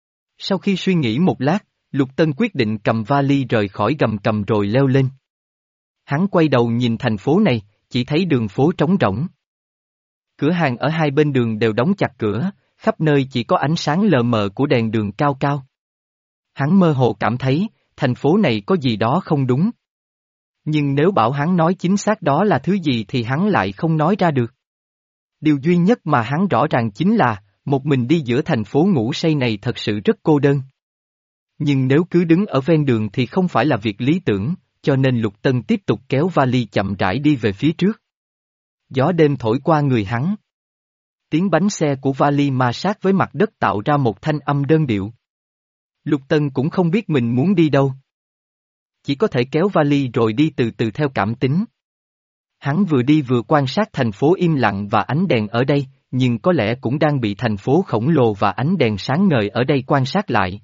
Sau khi suy nghĩ một lát, Lục Tân quyết định cầm vali rời khỏi gầm cầm rồi leo lên. Hắn quay đầu nhìn thành phố này, chỉ thấy đường phố trống rỗng. Cửa hàng ở hai bên đường đều đóng chặt cửa, khắp nơi chỉ có ánh sáng lờ mờ của đèn đường cao cao. Hắn mơ hồ cảm thấy, thành phố này có gì đó không đúng. Nhưng nếu bảo hắn nói chính xác đó là thứ gì thì hắn lại không nói ra được. Điều duy nhất mà hắn rõ ràng chính là, một mình đi giữa thành phố ngủ say này thật sự rất cô đơn. Nhưng nếu cứ đứng ở ven đường thì không phải là việc lý tưởng, cho nên Lục Tân tiếp tục kéo vali chậm rãi đi về phía trước. Gió đêm thổi qua người hắn. Tiếng bánh xe của vali ma sát với mặt đất tạo ra một thanh âm đơn điệu. Lục Tân cũng không biết mình muốn đi đâu. Chỉ có thể kéo vali rồi đi từ từ theo cảm tính. Hắn vừa đi vừa quan sát thành phố im lặng và ánh đèn ở đây, nhưng có lẽ cũng đang bị thành phố khổng lồ và ánh đèn sáng ngời ở đây quan sát lại.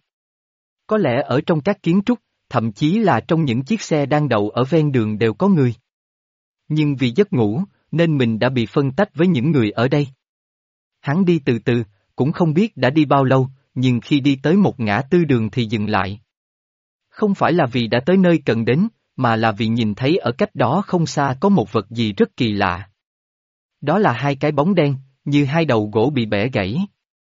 Có lẽ ở trong các kiến trúc, thậm chí là trong những chiếc xe đang đậu ở ven đường đều có người. Nhưng vì giấc ngủ, nên mình đã bị phân tách với những người ở đây. Hắn đi từ từ, cũng không biết đã đi bao lâu, nhưng khi đi tới một ngã tư đường thì dừng lại. Không phải là vì đã tới nơi cần đến, mà là vì nhìn thấy ở cách đó không xa có một vật gì rất kỳ lạ. Đó là hai cái bóng đen, như hai đầu gỗ bị bẻ gãy.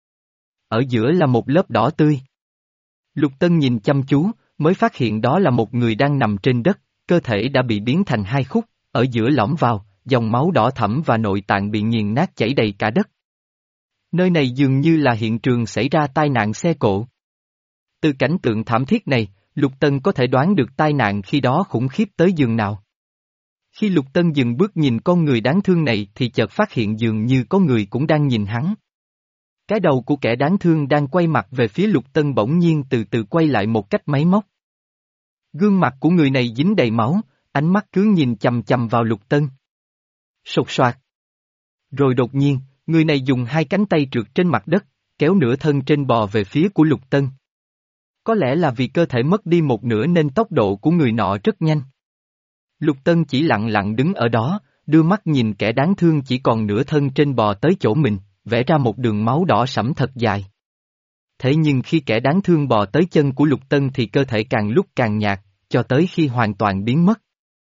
Ở giữa là một lớp đỏ tươi. Lục Tân nhìn chăm chú, mới phát hiện đó là một người đang nằm trên đất, cơ thể đã bị biến thành hai khúc, ở giữa lõm vào, dòng máu đỏ thẫm và nội tạng bị nghiền nát chảy đầy cả đất. Nơi này dường như là hiện trường xảy ra tai nạn xe cộ. Từ cảnh tượng thảm thiết này, Lục Tân có thể đoán được tai nạn khi đó khủng khiếp tới giường nào. Khi Lục Tân dừng bước nhìn con người đáng thương này thì chợt phát hiện dường như có người cũng đang nhìn hắn. Cái đầu của kẻ đáng thương đang quay mặt về phía Lục Tân bỗng nhiên từ từ quay lại một cách máy móc. Gương mặt của người này dính đầy máu, ánh mắt cứ nhìn chằm chằm vào Lục Tân. Sột soạt. Rồi đột nhiên, người này dùng hai cánh tay trượt trên mặt đất, kéo nửa thân trên bò về phía của Lục Tân. Có lẽ là vì cơ thể mất đi một nửa nên tốc độ của người nọ rất nhanh. Lục Tân chỉ lặng lặng đứng ở đó, đưa mắt nhìn kẻ đáng thương chỉ còn nửa thân trên bò tới chỗ mình, vẽ ra một đường máu đỏ sẫm thật dài. Thế nhưng khi kẻ đáng thương bò tới chân của Lục Tân thì cơ thể càng lúc càng nhạt, cho tới khi hoàn toàn biến mất.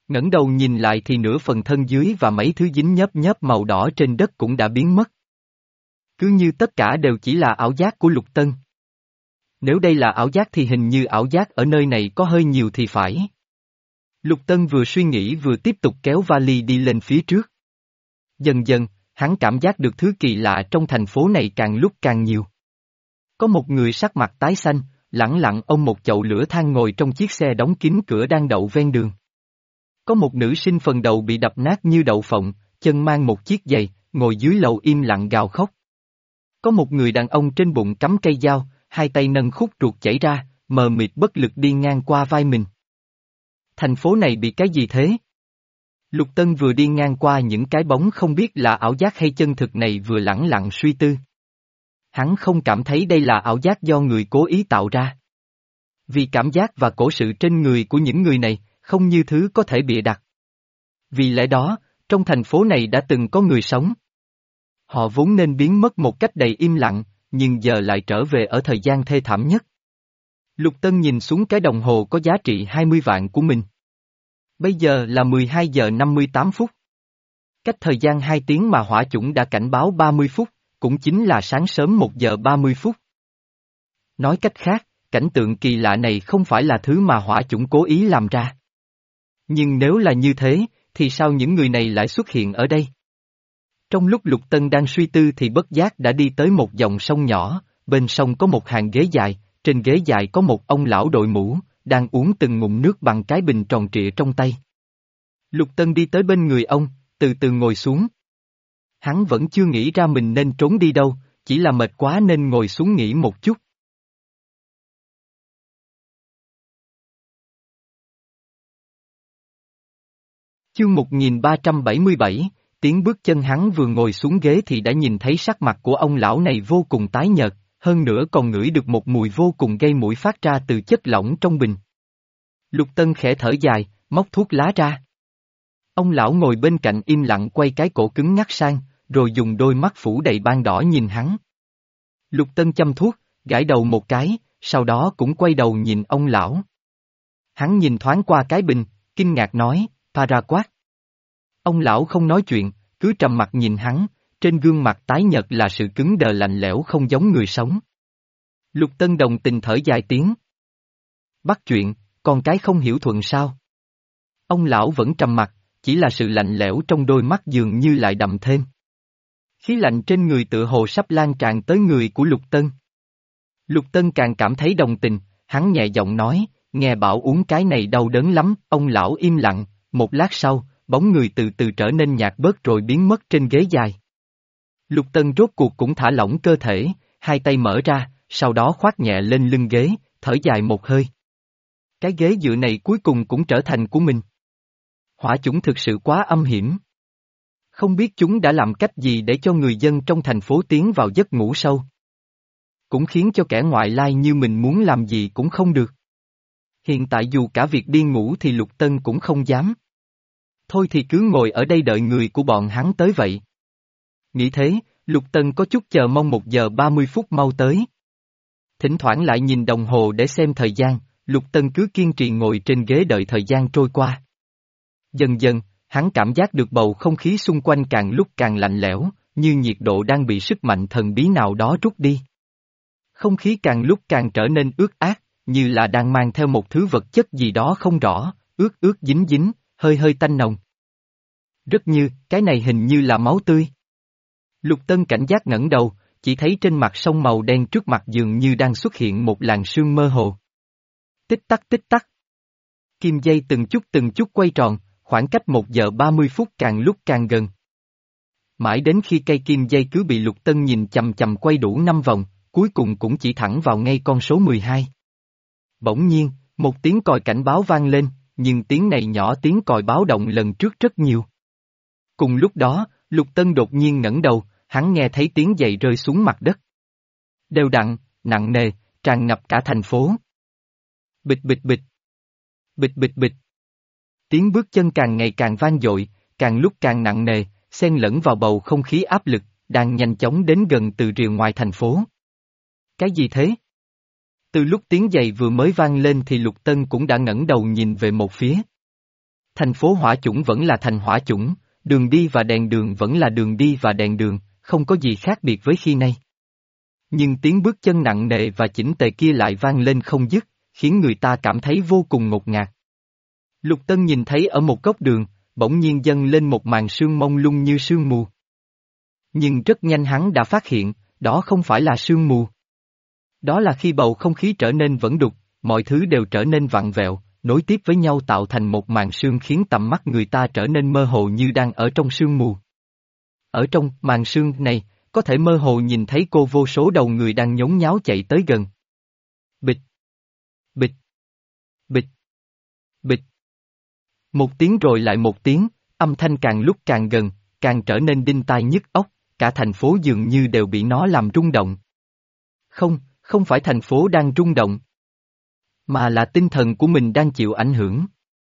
Ngẩng đầu nhìn lại thì nửa phần thân dưới và mấy thứ dính nhớp nhớp màu đỏ trên đất cũng đã biến mất. Cứ như tất cả đều chỉ là ảo giác của Lục Tân. Nếu đây là ảo giác thì hình như ảo giác ở nơi này có hơi nhiều thì phải. Lục Tân vừa suy nghĩ vừa tiếp tục kéo vali đi lên phía trước. Dần dần, hắn cảm giác được thứ kỳ lạ trong thành phố này càng lúc càng nhiều. Có một người sắc mặt tái xanh, lẳng lặng ôm một chậu lửa than ngồi trong chiếc xe đóng kín cửa đang đậu ven đường. Có một nữ sinh phần đầu bị đập nát như đậu phộng, chân mang một chiếc giày, ngồi dưới lầu im lặng gào khóc. Có một người đàn ông trên bụng cắm cây dao, hai tay nâng khúc ruột chảy ra, mờ mịt bất lực đi ngang qua vai mình. Thành phố này bị cái gì thế? Lục Tân vừa đi ngang qua những cái bóng không biết là ảo giác hay chân thực này vừa lẳng lặng suy tư. Hắn không cảm thấy đây là ảo giác do người cố ý tạo ra. Vì cảm giác và cổ sự trên người của những người này, không như thứ có thể bịa đặt. Vì lẽ đó, trong thành phố này đã từng có người sống. Họ vốn nên biến mất một cách đầy im lặng, nhưng giờ lại trở về ở thời gian thê thảm nhất. Lục Tân nhìn xuống cái đồng hồ có giá trị hai mươi vạn của mình. Bây giờ là mười hai giờ năm mươi tám phút. Cách thời gian hai tiếng mà hỏa chủng đã cảnh báo ba mươi phút, cũng chính là sáng sớm một giờ ba mươi phút. Nói cách khác, cảnh tượng kỳ lạ này không phải là thứ mà hỏa chủng cố ý làm ra. Nhưng nếu là như thế, thì sao những người này lại xuất hiện ở đây? Trong lúc Lục Tân đang suy tư thì bất giác đã đi tới một dòng sông nhỏ, bên sông có một hàng ghế dài, trên ghế dài có một ông lão đội mũ, đang uống từng ngụm nước bằng cái bình tròn trịa trong tay. Lục Tân đi tới bên người ông, từ từ ngồi xuống. Hắn vẫn chưa nghĩ ra mình nên trốn đi đâu, chỉ là mệt quá nên ngồi xuống nghỉ một chút. Chương một nghìn ba trăm bảy mươi bảy, tiếng bước chân hắn vừa ngồi xuống ghế thì đã nhìn thấy sắc mặt của ông lão này vô cùng tái nhợt, hơn nữa còn ngửi được một mùi vô cùng gây mũi phát ra từ chất lỏng trong bình. Lục Tân khẽ thở dài, móc thuốc lá ra. Ông lão ngồi bên cạnh im lặng quay cái cổ cứng ngắc sang, rồi dùng đôi mắt phủ đầy ban đỏ nhìn hắn. Lục Tân châm thuốc, gãi đầu một cái, sau đó cũng quay đầu nhìn ông lão. Hắn nhìn thoáng qua cái bình, kinh ngạc nói, Paraquat. Ông lão không nói chuyện, cứ trầm mặt nhìn hắn, trên gương mặt tái nhợt là sự cứng đờ lạnh lẽo không giống người sống. Lục Tân đồng tình thở dài tiếng. Bắt chuyện, con cái không hiểu thuận sao? Ông lão vẫn trầm mặt, chỉ là sự lạnh lẽo trong đôi mắt dường như lại đậm thêm. Khí lạnh trên người tựa hồ sắp lan tràn tới người của Lục Tân. Lục Tân càng cảm thấy đồng tình, hắn nhẹ giọng nói, nghe bảo uống cái này đau đớn lắm, ông lão im lặng, một lát sau, bóng người từ từ trở nên nhạt bớt rồi biến mất trên ghế dài. Lục Tân rốt cuộc cũng thả lỏng cơ thể, hai tay mở ra, sau đó khoác nhẹ lên lưng ghế, thở dài một hơi. Cái ghế dựa này cuối cùng cũng trở thành của mình. Hỏa chủng thực sự quá âm hiểm. Không biết chúng đã làm cách gì để cho người dân trong thành phố tiến vào giấc ngủ sâu. Cũng khiến cho kẻ ngoại lai như mình muốn làm gì cũng không được. Hiện tại dù cả việc đi ngủ thì Lục Tân cũng không dám. Thôi thì cứ ngồi ở đây đợi người của bọn hắn tới vậy. Nghĩ thế, Lục Tân có chút chờ mong một giờ ba mươi phút mau tới. Thỉnh thoảng lại nhìn đồng hồ để xem thời gian, Lục Tân cứ kiên trì ngồi trên ghế đợi thời gian trôi qua. Dần dần, hắn cảm giác được bầu không khí xung quanh càng lúc càng lạnh lẽo, như nhiệt độ đang bị sức mạnh thần bí nào đó rút đi. Không khí càng lúc càng trở nên ướt át, như là đang mang theo một thứ vật chất gì đó không rõ, ướt ướt dính dính, hơi hơi tanh nồng. Rất như, cái này hình như là máu tươi. Lục Tân cảnh giác ngẩng đầu, chỉ thấy trên mặt sông màu đen trước mặt dường như đang xuất hiện một làn sương mơ hồ. Tích tắc tích tắc. Kim dây từng chút từng chút quay tròn, khoảng cách một giờ ba mươi phút càng lúc càng gần. Mãi đến khi cây kim dây cứ bị Lục Tân nhìn chằm chằm quay đủ năm vòng, cuối cùng cũng chỉ thẳng vào ngay con số mười hai. Bỗng nhiên, một tiếng còi cảnh báo vang lên, nhưng tiếng này nhỏ tiếng còi báo động lần trước rất nhiều. Cùng lúc đó, Lục Tân đột nhiên ngẩng đầu, hắn nghe thấy tiếng giày rơi xuống mặt đất. Đều đặn, nặng nề, tràn ngập cả thành phố. Bịch bịch bịch. Bịch bịch bịch. Tiếng bước chân càng ngày càng vang dội, càng lúc càng nặng nề, xen lẫn vào bầu không khí áp lực, đang nhanh chóng đến gần từ rìa ngoài thành phố. Cái gì thế? Từ lúc tiếng giày vừa mới vang lên thì Lục Tân cũng đã ngẩng đầu nhìn về một phía. Thành phố hỏa chủng vẫn là thành hỏa chủng, đường đi và đèn đường vẫn là đường đi và đèn đường, không có gì khác biệt với khi nay. Nhưng tiếng bước chân nặng nề và chỉnh tề kia lại vang lên không dứt, khiến người ta cảm thấy vô cùng ngột ngạt. Lục Tân nhìn thấy ở một góc đường, bỗng nhiên dâng lên một màn sương mông lung như sương mù. Nhưng rất nhanh hắn đã phát hiện, đó không phải là sương mù. Đó là khi bầu không khí trở nên vẩn đục, mọi thứ đều trở nên vặn vẹo, nối tiếp với nhau tạo thành một màn sương khiến tầm mắt người ta trở nên mơ hồ như đang ở trong sương mù. Ở trong màn sương này, có thể mơ hồ nhìn thấy cô vô số đầu người đang nhốn nháo chạy tới gần. Bịch, bịch, bịch, bịch. Một tiếng rồi lại một tiếng, âm thanh càng lúc càng gần, càng trở nên đinh tai nhức óc, cả thành phố dường như đều bị nó làm rung động. Không, không phải thành phố đang rung động, mà là tinh thần của mình đang chịu ảnh hưởng.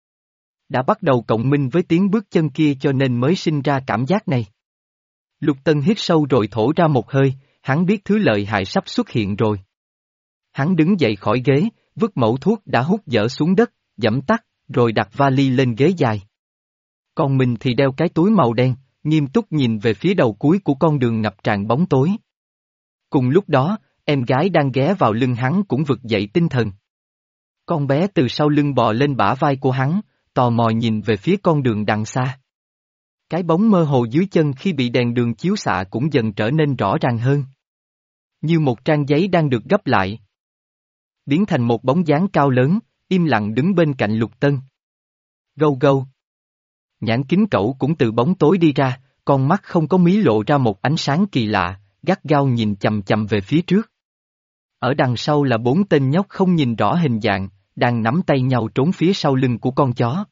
Đã bắt đầu cộng minh với tiếng bước chân kia cho nên mới sinh ra cảm giác này. Lục Tân hít sâu rồi thổ ra một hơi, hắn biết thứ lợi hại sắp xuất hiện rồi. Hắn đứng dậy khỏi ghế, vứt mẩu thuốc đã hút dở xuống đất, giẫm tắt, rồi đặt vali lên ghế dài. Còn mình thì đeo cái túi màu đen, nghiêm túc nhìn về phía đầu cuối của con đường ngập tràn bóng tối. Cùng lúc đó, em gái đang ghé vào lưng hắn cũng vực dậy tinh thần. Con bé từ sau lưng bò lên bả vai của hắn, tò mò nhìn về phía con đường đằng xa. Cái bóng mơ hồ dưới chân khi bị đèn đường chiếu xạ cũng dần trở nên rõ ràng hơn. Như một trang giấy đang được gấp lại. Biến thành một bóng dáng cao lớn, im lặng đứng bên cạnh Lục Tân. Gâu gâu. Nhãn kính cẩu cũng từ bóng tối đi ra, con mắt không có mí lộ ra một ánh sáng kỳ lạ, gắt gao nhìn chằm chằm về phía trước. Ở đằng sau là bốn tên nhóc không nhìn rõ hình dạng, đang nắm tay nhau trốn phía sau lưng của con chó.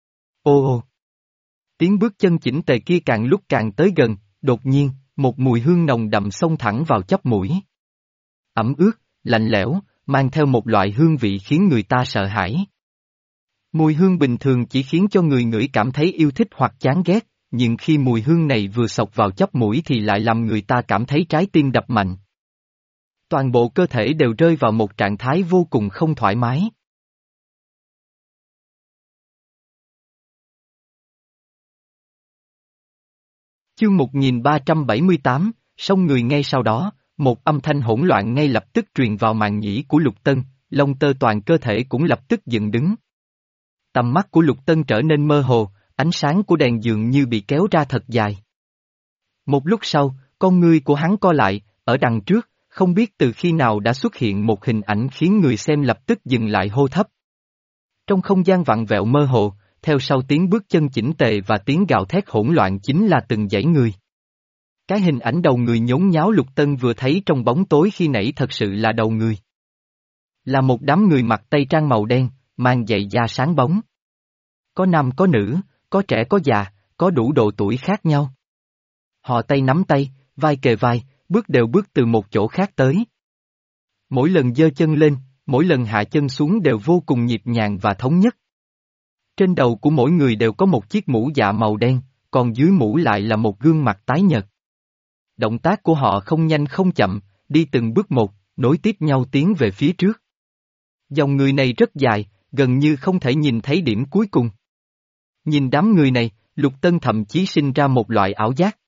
Ô ô! Tiếng bước chân chỉnh tề kia càng lúc càng tới gần, đột nhiên, một mùi hương nồng đậm xông thẳng vào chóp mũi. Ẩm ướt, lạnh lẽo, mang theo một loại hương vị khiến người ta sợ hãi. Mùi hương bình thường chỉ khiến cho người ngửi cảm thấy yêu thích hoặc chán ghét, nhưng khi mùi hương này vừa xộc vào chóp mũi thì lại làm người ta cảm thấy trái tim đập mạnh. Toàn bộ cơ thể đều rơi vào một trạng thái vô cùng không thoải mái. Chương một nghìn ba trăm bảy mươi tám, song người ngay sau đó, một âm thanh hỗn loạn ngay lập tức truyền vào màng nhĩ của Lục Tân, lông tơ toàn cơ thể cũng lập tức dựng đứng. Tầm mắt của Lục Tân trở nên mơ hồ, ánh sáng của đèn dường như bị kéo ra thật dài. Một lúc sau, con ngươi của hắn co lại, ở đằng trước, không biết từ khi nào đã xuất hiện một hình ảnh khiến người xem lập tức dừng lại hô thấp. Trong không gian vặn vẹo mơ hồ, theo sau tiếng bước chân chỉnh tề và tiếng gào thét hỗn loạn chính là từng dãy người. Cái hình ảnh đầu người nhốn nháo Lục Tân vừa thấy trong bóng tối khi nãy thật sự là đầu người. Là một đám người mặc tây trang màu đen, mang giày da sáng bóng. Có nam có nữ, có trẻ có già, có đủ độ tuổi khác nhau. Họ tay nắm tay, vai kề vai, bước đều bước từ một chỗ khác tới. Mỗi lần giơ chân lên, mỗi lần hạ chân xuống đều vô cùng nhịp nhàng và thống nhất. Trên đầu của mỗi người đều có một chiếc mũ dạ màu đen, còn dưới mũ lại là một gương mặt tái nhợt. Động tác của họ không nhanh không chậm, đi từng bước một, nối tiếp nhau tiến về phía trước. Dòng người này rất dài, gần như không thể nhìn thấy điểm cuối cùng. Nhìn đám người này, Lục Tân thậm chí sinh ra một loại ảo giác.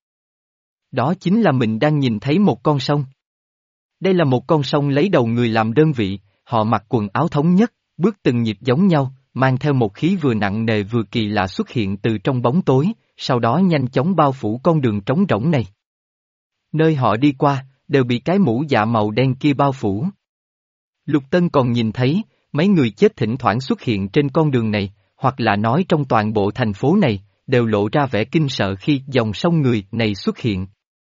Đó chính là mình đang nhìn thấy một con sông. Đây là một con sông lấy đầu người làm đơn vị, họ mặc quần áo thống nhất, bước từng nhịp giống nhau, mang theo một khí vừa nặng nề vừa kỳ lạ xuất hiện từ trong bóng tối, sau đó nhanh chóng bao phủ con đường trống rỗng này. Nơi họ đi qua, đều bị cái mũ dạ màu đen kia bao phủ. Lục Tân còn nhìn thấy, mấy người chết thỉnh thoảng xuất hiện trên con đường này, hoặc là nói trong toàn bộ thành phố này, đều lộ ra vẻ kinh sợ khi dòng sông người này xuất hiện.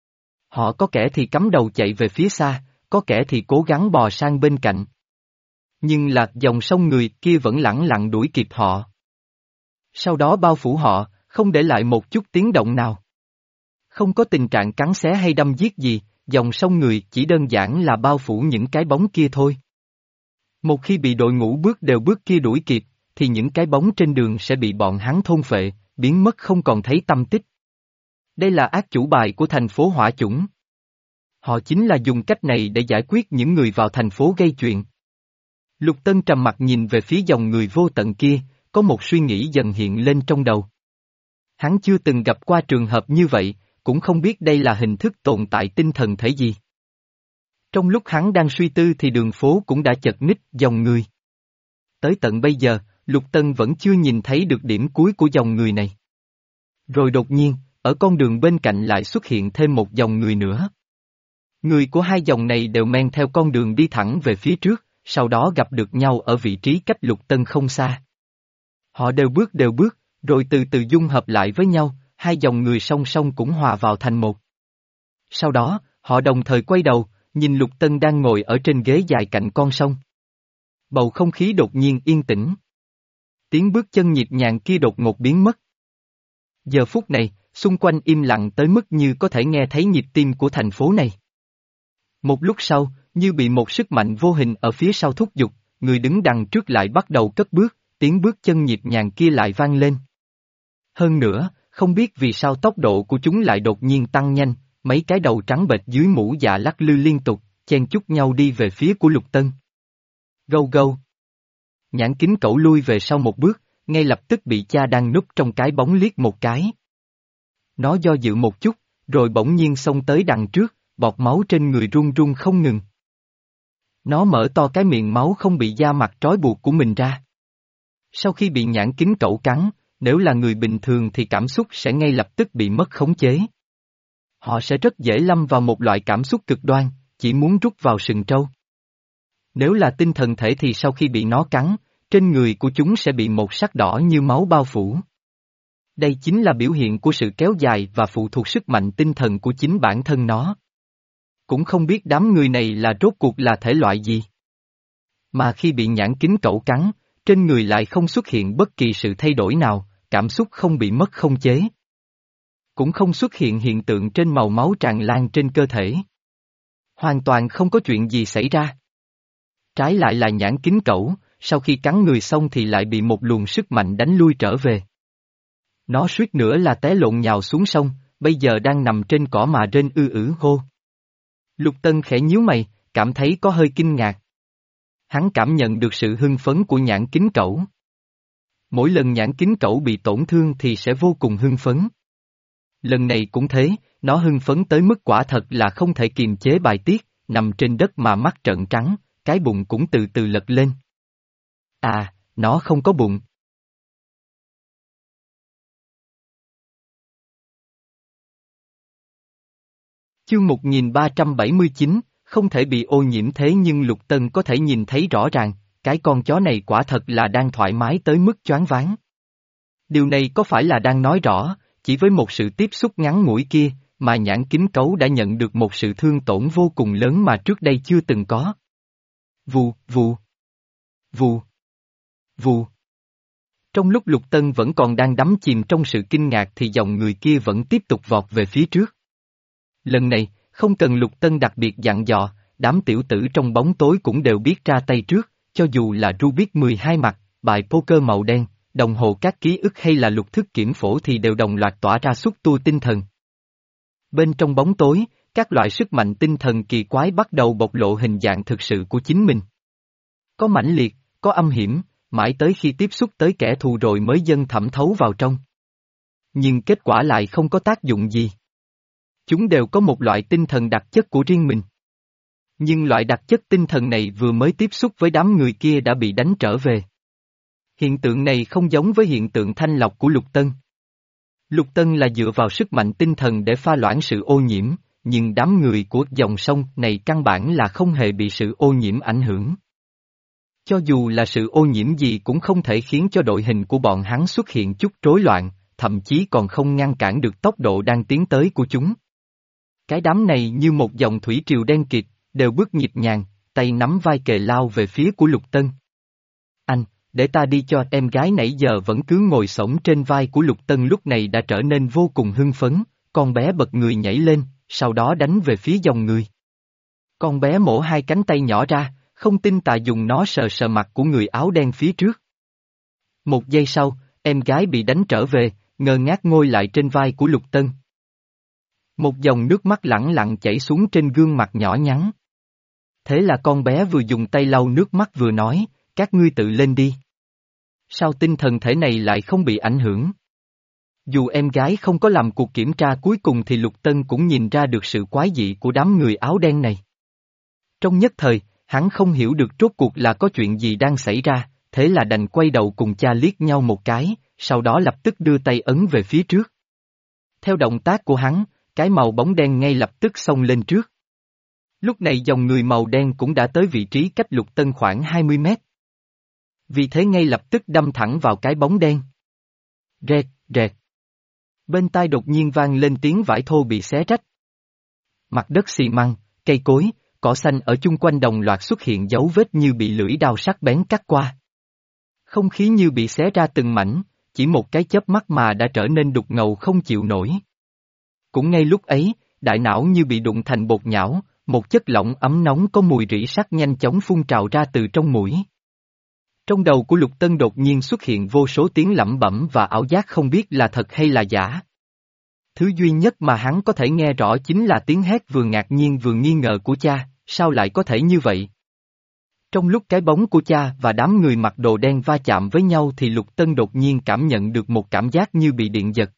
Họ có kẻ thì cắm đầu chạy về phía xa, có kẻ thì cố gắng bò sang bên cạnh. Nhưng là dòng sông người kia vẫn lẳng lặng đuổi kịp họ. Sau đó bao phủ họ, không để lại một chút tiếng động nào. Không có tình trạng cắn xé hay đâm giết gì, dòng sông người chỉ đơn giản là bao phủ những cái bóng kia thôi. Một khi bị đội ngũ bước đều bước kia đuổi kịp, thì những cái bóng trên đường sẽ bị bọn hắn thôn phệ, biến mất không còn thấy tăm tích. Đây là ác chủ bài của thành phố hỏa chủng. Họ chính là dùng cách này để giải quyết những người vào thành phố gây chuyện. Lục Tân trầm mặt nhìn về phía dòng người vô tận kia, có một suy nghĩ dần hiện lên trong đầu. Hắn chưa từng gặp qua trường hợp như vậy, cũng không biết đây là hình thức tồn tại tinh thần thể gì. Trong lúc hắn đang suy tư thì đường phố cũng đã chật ních dòng người. Tới tận bây giờ, Lục Tân vẫn chưa nhìn thấy được điểm cuối của dòng người này. Rồi đột nhiên, ở con đường bên cạnh lại xuất hiện thêm một dòng người nữa. Người của hai dòng này đều men theo con đường đi thẳng về phía trước, sau đó gặp được nhau ở vị trí cách Lục Tân không xa. Họ đều bước đều bước, rồi từ từ dung hợp lại với nhau, hai dòng người song song cũng hòa vào thành một. Sau đó, họ đồng thời quay đầu, nhìn Lục Tân đang ngồi ở trên ghế dài cạnh con sông. Bầu không khí đột nhiên yên tĩnh. Tiếng bước chân nhịp nhàng kia đột ngột biến mất. Giờ phút này, xung quanh im lặng tới mức như có thể nghe thấy nhịp tim của thành phố này. Một lúc sau, như bị một sức mạnh vô hình ở phía sau thúc giục, người đứng đằng trước lại bắt đầu cất bước, tiếng bước chân nhịp nhàng kia lại vang lên. Hơn nữa, không biết vì sao tốc độ của chúng lại đột nhiên tăng nhanh, mấy cái đầu trắng bệch dưới mũ dạ lắc lư liên tục, chen chúc nhau đi về phía của Lục Tân. Gâu gâu. Nhãn kính cẩu lui về sau một bước, ngay lập tức bị cha đang núp trong cái bóng liếc một cái. Nó do dự một chút, rồi bỗng nhiên xông tới đằng trước, bọt máu trên người run run không ngừng. Nó mở to cái miệng máu không bị da mặt trói buộc của mình ra. Sau khi bị nhãn kính cẩu cắn, nếu là người bình thường thì cảm xúc sẽ ngay lập tức bị mất khống chế. Họ sẽ rất dễ lâm vào một loại cảm xúc cực đoan, chỉ muốn rút vào sừng trâu. Nếu là tinh thần thể thì sau khi bị nó cắn, trên người của chúng sẽ bị một sắc đỏ như máu bao phủ. Đây chính là biểu hiện của sự kéo dài và phụ thuộc sức mạnh tinh thần của chính bản thân nó. Cũng không biết đám người này là rốt cuộc là thể loại gì. Mà khi bị nhãn kính cẩu cắn, trên người lại không xuất hiện bất kỳ sự thay đổi nào, cảm xúc không bị mất khống chế. Cũng không xuất hiện hiện tượng trên màu máu tràn lan trên cơ thể. Hoàn toàn không có chuyện gì xảy ra. Trái lại là nhãn kính cẩu, sau khi cắn người xong thì lại bị một luồng sức mạnh đánh lui trở về. Nó suýt nữa là té lộn nhào xuống sông, bây giờ đang nằm trên cỏ mà rên ư ử hô. Lục Tân khẽ nhíu mày, cảm thấy có hơi kinh ngạc. Hắn cảm nhận được sự hưng phấn của nhãn kính cẩu. Mỗi lần nhãn kính cẩu bị tổn thương thì sẽ vô cùng hưng phấn. Lần này cũng thế, nó hưng phấn tới mức quả thật là không thể kiềm chế bài tiết, nằm trên đất mà mắt trợn trắng, cái bụng cũng từ từ lật lên. À, nó không có bụng. Chương một nghìn ba trăm bảy mươi chín, không thể bị ô nhiễm thế nhưng Lục Tân có thể nhìn thấy rõ ràng, cái con chó này quả thật là đang thoải mái tới mức choáng váng. Điều này có phải là đang nói rõ, chỉ với một sự tiếp xúc ngắn ngủi kia, mà nhãn kính cấu đã nhận được một sự thương tổn vô cùng lớn mà trước đây chưa từng có. Vù, vù, vù, vù. Trong lúc Lục Tân vẫn còn đang đắm chìm trong sự kinh ngạc thì dòng người kia vẫn tiếp tục vọt về phía trước. Lần này, không cần Lục Tân đặc biệt dặn dò, đám tiểu tử trong bóng tối cũng đều biết ra tay trước, cho dù là Rubik mười hai mặt, bài poker màu đen, đồng hồ các ký ức hay là lục thức kiểm phổ thì đều đồng loạt tỏa ra xúc tua tinh thần. Bên trong bóng tối, các loại sức mạnh tinh thần kỳ quái bắt đầu bộc lộ hình dạng thực sự của chính mình. Có mãnh liệt, có âm hiểm, mãi tới khi tiếp xúc tới kẻ thù rồi mới dần thẩm thấu vào trong. Nhưng kết quả lại không có tác dụng gì. Chúng đều có một loại tinh thần đặc chất của riêng mình. Nhưng loại đặc chất tinh thần này vừa mới tiếp xúc với đám người kia đã bị đánh trở về. Hiện tượng này không giống với hiện tượng thanh lọc của Lục Tân. Lục Tân là dựa vào sức mạnh tinh thần để pha loãng sự ô nhiễm, nhưng đám người của dòng sông này căn bản là không hề bị sự ô nhiễm ảnh hưởng. Cho dù là sự ô nhiễm gì cũng không thể khiến cho đội hình của bọn hắn xuất hiện chút rối loạn, thậm chí còn không ngăn cản được tốc độ đang tiến tới của chúng. Cái đám này như một dòng thủy triều đen kịt, đều bước nhịp nhàng, tay nắm vai kề lao về phía của Lục Tân. Anh, để ta đi cho em gái nãy giờ vẫn cứ ngồi xổm trên vai của Lục Tân lúc này đã trở nên vô cùng hưng phấn, con bé bật người nhảy lên, sau đó đánh về phía dòng người. Con bé mổ hai cánh tay nhỏ ra, không tin tà dùng nó sờ sờ mặt của người áo đen phía trước. Một giây sau, em gái bị đánh trở về, ngơ ngác ngồi lại trên vai của Lục Tân. Một dòng nước mắt lẳng lặng chảy xuống trên gương mặt nhỏ nhắn. Thế là con bé vừa dùng tay lau nước mắt vừa nói, các ngươi tự lên đi. Sao tinh thần thể này lại không bị ảnh hưởng? Dù em gái không có làm cuộc kiểm tra cuối cùng thì Lục Tân cũng nhìn ra được sự quái dị của đám người áo đen này. Trong nhất thời, hắn không hiểu được rốt cuộc là có chuyện gì đang xảy ra, thế là đành quay đầu cùng cha liếc nhau một cái, sau đó lập tức đưa tay ấn về phía trước. Theo động tác của hắn, cái màu bóng đen ngay lập tức xông lên trước. Lúc này dòng người màu đen cũng đã tới vị trí cách Lục Tân khoảng hai mươi mét. Vì thế ngay lập tức đâm thẳng vào cái bóng đen. Rẹt, rẹt. Bên tai đột nhiên vang lên tiếng vải thô bị xé rách. Mặt đất xi măng, cây cối, cỏ xanh ở chung quanh đồng loạt xuất hiện dấu vết như bị lưỡi dao sắc bén cắt qua. Không khí như bị xé ra từng mảnh, chỉ một cái chớp mắt mà đã trở nên đục ngầu không chịu nổi. Cũng ngay lúc ấy, đại não như bị đụng thành bột nhão, một chất lỏng ấm nóng có mùi rỉ sắt nhanh chóng phun trào ra từ trong mũi. Trong đầu của Lục Tân đột nhiên xuất hiện vô số tiếng lẩm bẩm và ảo giác không biết là thật hay là giả. Thứ duy nhất mà hắn có thể nghe rõ chính là tiếng hét vừa ngạc nhiên vừa nghi ngờ của cha, sao lại có thể như vậy? Trong lúc cái bóng của cha và đám người mặc đồ đen va chạm với nhau thì Lục Tân đột nhiên cảm nhận được một cảm giác như bị điện giật.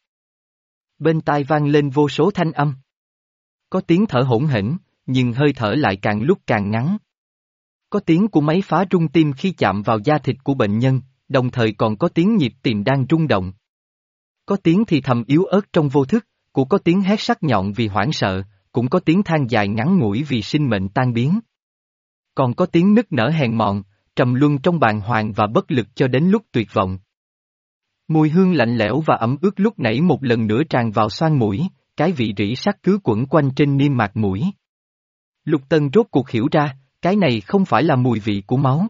Bên tai vang lên vô số thanh âm. Có tiếng thở hỗn hển, nhưng hơi thở lại càng lúc càng ngắn. Có tiếng của máy phá rung tim khi chạm vào da thịt của bệnh nhân, đồng thời còn có tiếng nhịp tim đang rung động. Có tiếng thì thầm yếu ớt trong vô thức, cũng có tiếng hét sắc nhọn vì hoảng sợ, cũng có tiếng than dài ngắn ngủi vì sinh mệnh tan biến. Còn có tiếng nức nở hèn mọn, trầm luân trong bàng hoàng và bất lực cho đến lúc tuyệt vọng. Mùi hương lạnh lẽo và ẩm ướt lúc nãy một lần nữa tràn vào xoang mũi, cái vị rỉ sắt cứ quẩn quanh trên niêm mạc mũi. Lục Tân rốt cuộc hiểu ra, cái này không phải là mùi vị của máu.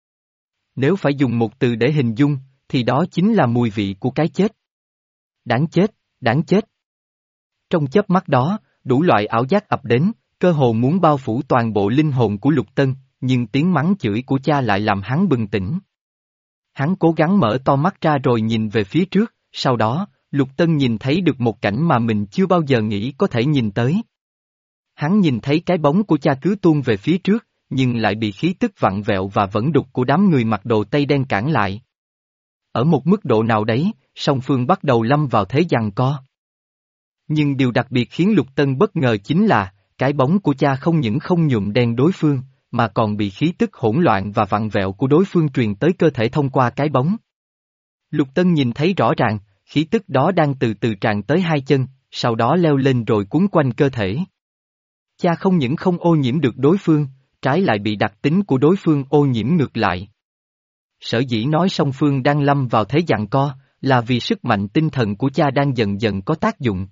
Nếu phải dùng một từ để hình dung, thì đó chính là mùi vị của cái chết. Đáng chết, đáng chết. Trong chớp mắt đó, đủ loại ảo giác ập đến, cơ hồ muốn bao phủ toàn bộ linh hồn của Lục Tân, nhưng tiếng mắng chửi của cha lại làm hắn bừng tỉnh. Hắn cố gắng mở to mắt ra rồi nhìn về phía trước, sau đó, Lục Tân nhìn thấy được một cảnh mà mình chưa bao giờ nghĩ có thể nhìn tới. Hắn nhìn thấy cái bóng của cha cứ tuôn về phía trước, nhưng lại bị khí tức vặn vẹo và vẫn đục của đám người mặc đồ tây đen cản lại. Ở một mức độ nào đấy, song phương bắt đầu lâm vào thế giằng co. Nhưng điều đặc biệt khiến Lục Tân bất ngờ chính là, cái bóng của cha không những không nhuộm đen đối phương, mà còn bị khí tức hỗn loạn và vặn vẹo của đối phương truyền tới cơ thể thông qua cái bóng. Lục Tân nhìn thấy rõ ràng, khí tức đó đang từ từ tràn tới hai chân, sau đó leo lên rồi cuốn quanh cơ thể. Cha không những không ô nhiễm được đối phương, trái lại bị đặc tính của đối phương ô nhiễm ngược lại. Sở dĩ nói song phương đang lâm vào thế giằng co, là vì sức mạnh tinh thần của cha đang dần dần có tác dụng.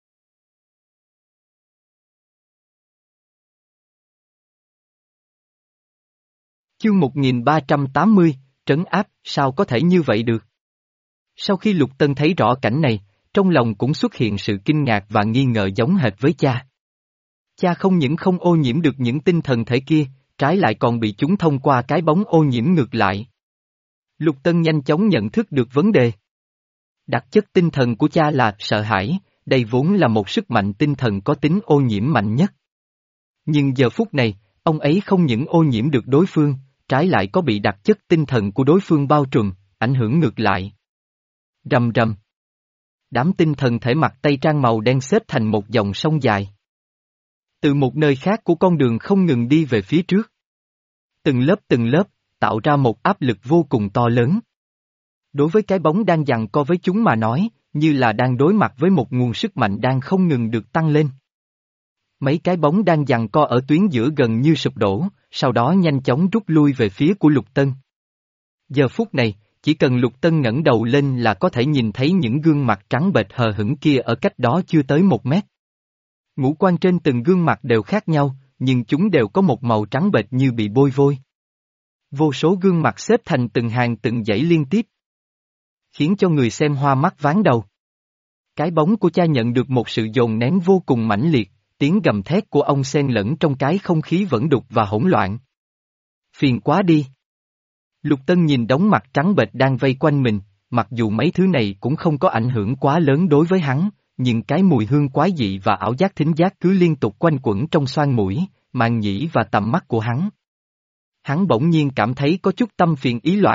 Chương một nghìn ba trăm tám mươi, trấn áp, sao có thể như vậy được? Sau khi Lục Tân thấy rõ cảnh này, trong lòng cũng xuất hiện sự kinh ngạc và nghi ngờ giống hệt với cha. Cha không những không ô nhiễm được những tinh thần thể kia, trái lại còn bị chúng thông qua cái bóng ô nhiễm ngược lại. Lục Tân nhanh chóng nhận thức được vấn đề. Đặc chất tinh thần của cha là sợ hãi, đây vốn là một sức mạnh tinh thần có tính ô nhiễm mạnh nhất. Nhưng giờ phút này, ông ấy không những ô nhiễm được đối phương, trái lại có bị đặc chất tinh thần của đối phương bao trùm, ảnh hưởng ngược lại. Rầm rầm. Đám tinh thần thể mặc tây trang màu đen xếp thành một dòng sông dài. Từ một nơi khác của con đường không ngừng đi về phía trước. Từng lớp từng lớp, tạo ra một áp lực vô cùng to lớn. Đối với cái bóng đang giằng co với chúng mà nói, như là đang đối mặt với một nguồn sức mạnh đang không ngừng được tăng lên. Mấy cái bóng đang giằng co ở tuyến giữa gần như sụp đổ, sau đó nhanh chóng rút lui về phía của Lục Tân. Giờ phút này, chỉ cần Lục Tân ngẩng đầu lên là có thể nhìn thấy những gương mặt trắng bệch hờ hững kia ở cách đó chưa tới một mét. Ngũ quan trên từng gương mặt đều khác nhau, nhưng chúng đều có một màu trắng bệch như bị bôi vôi. Vô số gương mặt xếp thành từng hàng từng dãy liên tiếp, khiến cho người xem hoa mắt váng đầu. Cái bóng của cha nhận được một sự dồn nén vô cùng mãnh liệt, tiếng gầm thét của ông xen lẫn trong cái không khí vẫn đục và hỗn loạn. Phiền quá đi. Lục Tân nhìn đống mặt trắng bệch đang vây quanh mình, mặc dù mấy thứ này cũng không có ảnh hưởng quá lớn đối với hắn, nhưng cái mùi hương quái dị và ảo giác thính giác cứ liên tục quanh quẩn trong xoang mũi, màng nhĩ và tầm mắt của hắn. Hắn bỗng nhiên cảm thấy có chút tâm phiền ý loạn,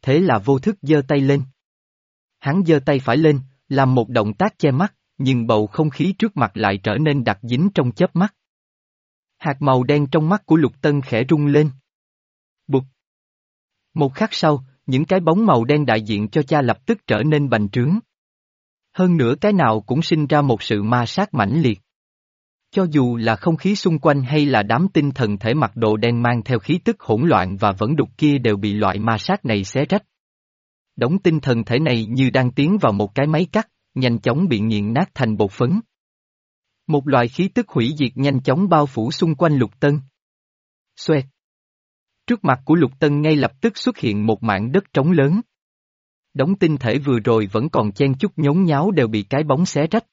thế là vô thức giơ tay lên. Hắn giơ tay phải lên, làm một động tác che mắt, nhưng bầu không khí trước mặt lại trở nên đặc dính trong chớp mắt. Hạt màu đen trong mắt của Lục Tân khẽ rung lên. Bụt. Một khắc sau, những cái bóng màu đen đại diện cho cha lập tức trở nên bành trướng. Hơn nữa cái nào cũng sinh ra một sự ma sát mãnh liệt. Cho dù là không khí xung quanh hay là đám tinh thần thể mặc đồ đen mang theo khí tức hỗn loạn và vẫn đục kia đều bị loại ma sát này xé rách. Đống tinh thần thể này như đang tiến vào một cái máy cắt, nhanh chóng bị nghiền nát thành bột phấn. Một loại khí tức hủy diệt nhanh chóng bao phủ xung quanh Lục Tân. Xoẹt. Trước mặt của Lục Tân ngay lập tức xuất hiện một mảng đất trống lớn. Đống tinh thể vừa rồi vẫn còn chen chút nhốn nháo đều bị cái bóng xé rách.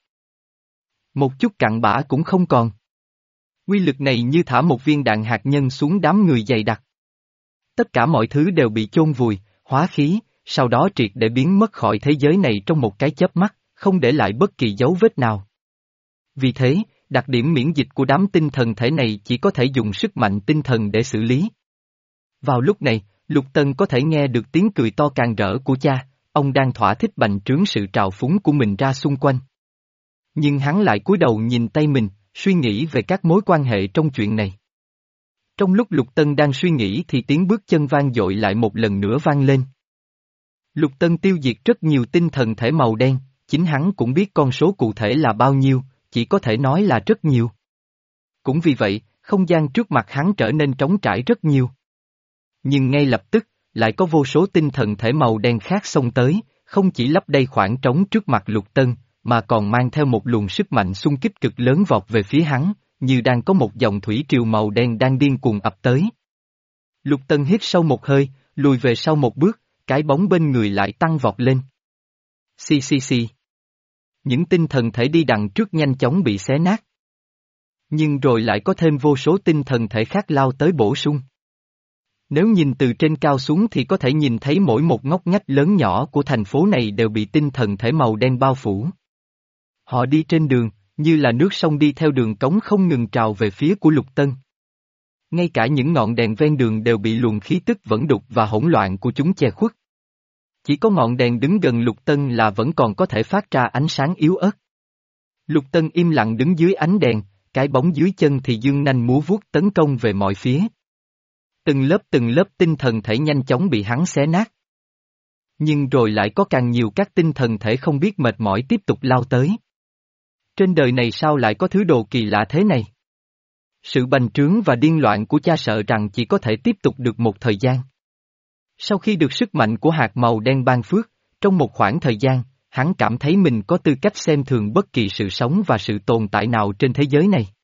Một chút cặn bã cũng không còn. Quy lực này như thả một viên đạn hạt nhân xuống đám người dày đặc. Tất cả mọi thứ đều bị chôn vùi, hóa khí, sau đó triệt để biến mất khỏi thế giới này trong một cái chớp mắt, không để lại bất kỳ dấu vết nào. Vì thế, đặc điểm miễn dịch của đám tinh thần thể này chỉ có thể dùng sức mạnh tinh thần để xử lý. Vào lúc này, Lục Tân có thể nghe được tiếng cười to càng rỡ của cha, ông đang thỏa thích bành trướng sự trào phúng của mình ra xung quanh. Nhưng hắn lại cúi đầu nhìn tay mình, suy nghĩ về các mối quan hệ trong chuyện này. Trong lúc Lục Tân đang suy nghĩ thì tiếng bước chân vang dội lại một lần nữa vang lên. Lục Tân tiêu diệt rất nhiều tinh thần thể màu đen, chính hắn cũng biết con số cụ thể là bao nhiêu, chỉ có thể nói là rất nhiều. Cũng vì vậy, không gian trước mặt hắn trở nên trống trải rất nhiều. Nhưng ngay lập tức, lại có vô số tinh thần thể màu đen khác xông tới, không chỉ lấp đầy khoảng trống trước mặt Lục Tân, mà còn mang theo một luồng sức mạnh xung kích cực lớn vọt về phía hắn, như đang có một dòng thủy triều màu đen đang điên cuồng ập tới. Lục Tân hít sâu một hơi, lùi về sau một bước, cái bóng bên người lại tăng vọt lên. Xì xì xì. Những tinh thần thể đi đằng trước nhanh chóng bị xé nát. Nhưng rồi lại có thêm vô số tinh thần thể khác lao tới bổ sung. Nếu nhìn từ trên cao xuống thì có thể nhìn thấy mỗi một ngóc ngách lớn nhỏ của thành phố này đều bị tinh thần thể màu đen bao phủ. Họ đi trên đường, như là nước sông đi theo đường cống không ngừng trào về phía của Lục Tân. Ngay cả những ngọn đèn ven đường đều bị luồng khí tức vẫn đục và hỗn loạn của chúng che khuất. Chỉ có ngọn đèn đứng gần Lục Tân là vẫn còn có thể phát ra ánh sáng yếu ớt. Lục Tân im lặng đứng dưới ánh đèn, cái bóng dưới chân thì dương nanh múa vuốt tấn công về mọi phía. Từng lớp từng lớp tinh thần thể nhanh chóng bị hắn xé nát. Nhưng rồi lại có càng nhiều các tinh thần thể không biết mệt mỏi tiếp tục lao tới. Trên đời này sao lại có thứ đồ kỳ lạ thế này? Sự bành trướng và điên loạn của cha sợ rằng chỉ có thể tiếp tục được một thời gian. Sau khi được sức mạnh của hạt màu đen ban phước, trong một khoảng thời gian, hắn cảm thấy mình có tư cách xem thường bất kỳ sự sống và sự tồn tại nào trên thế giới này.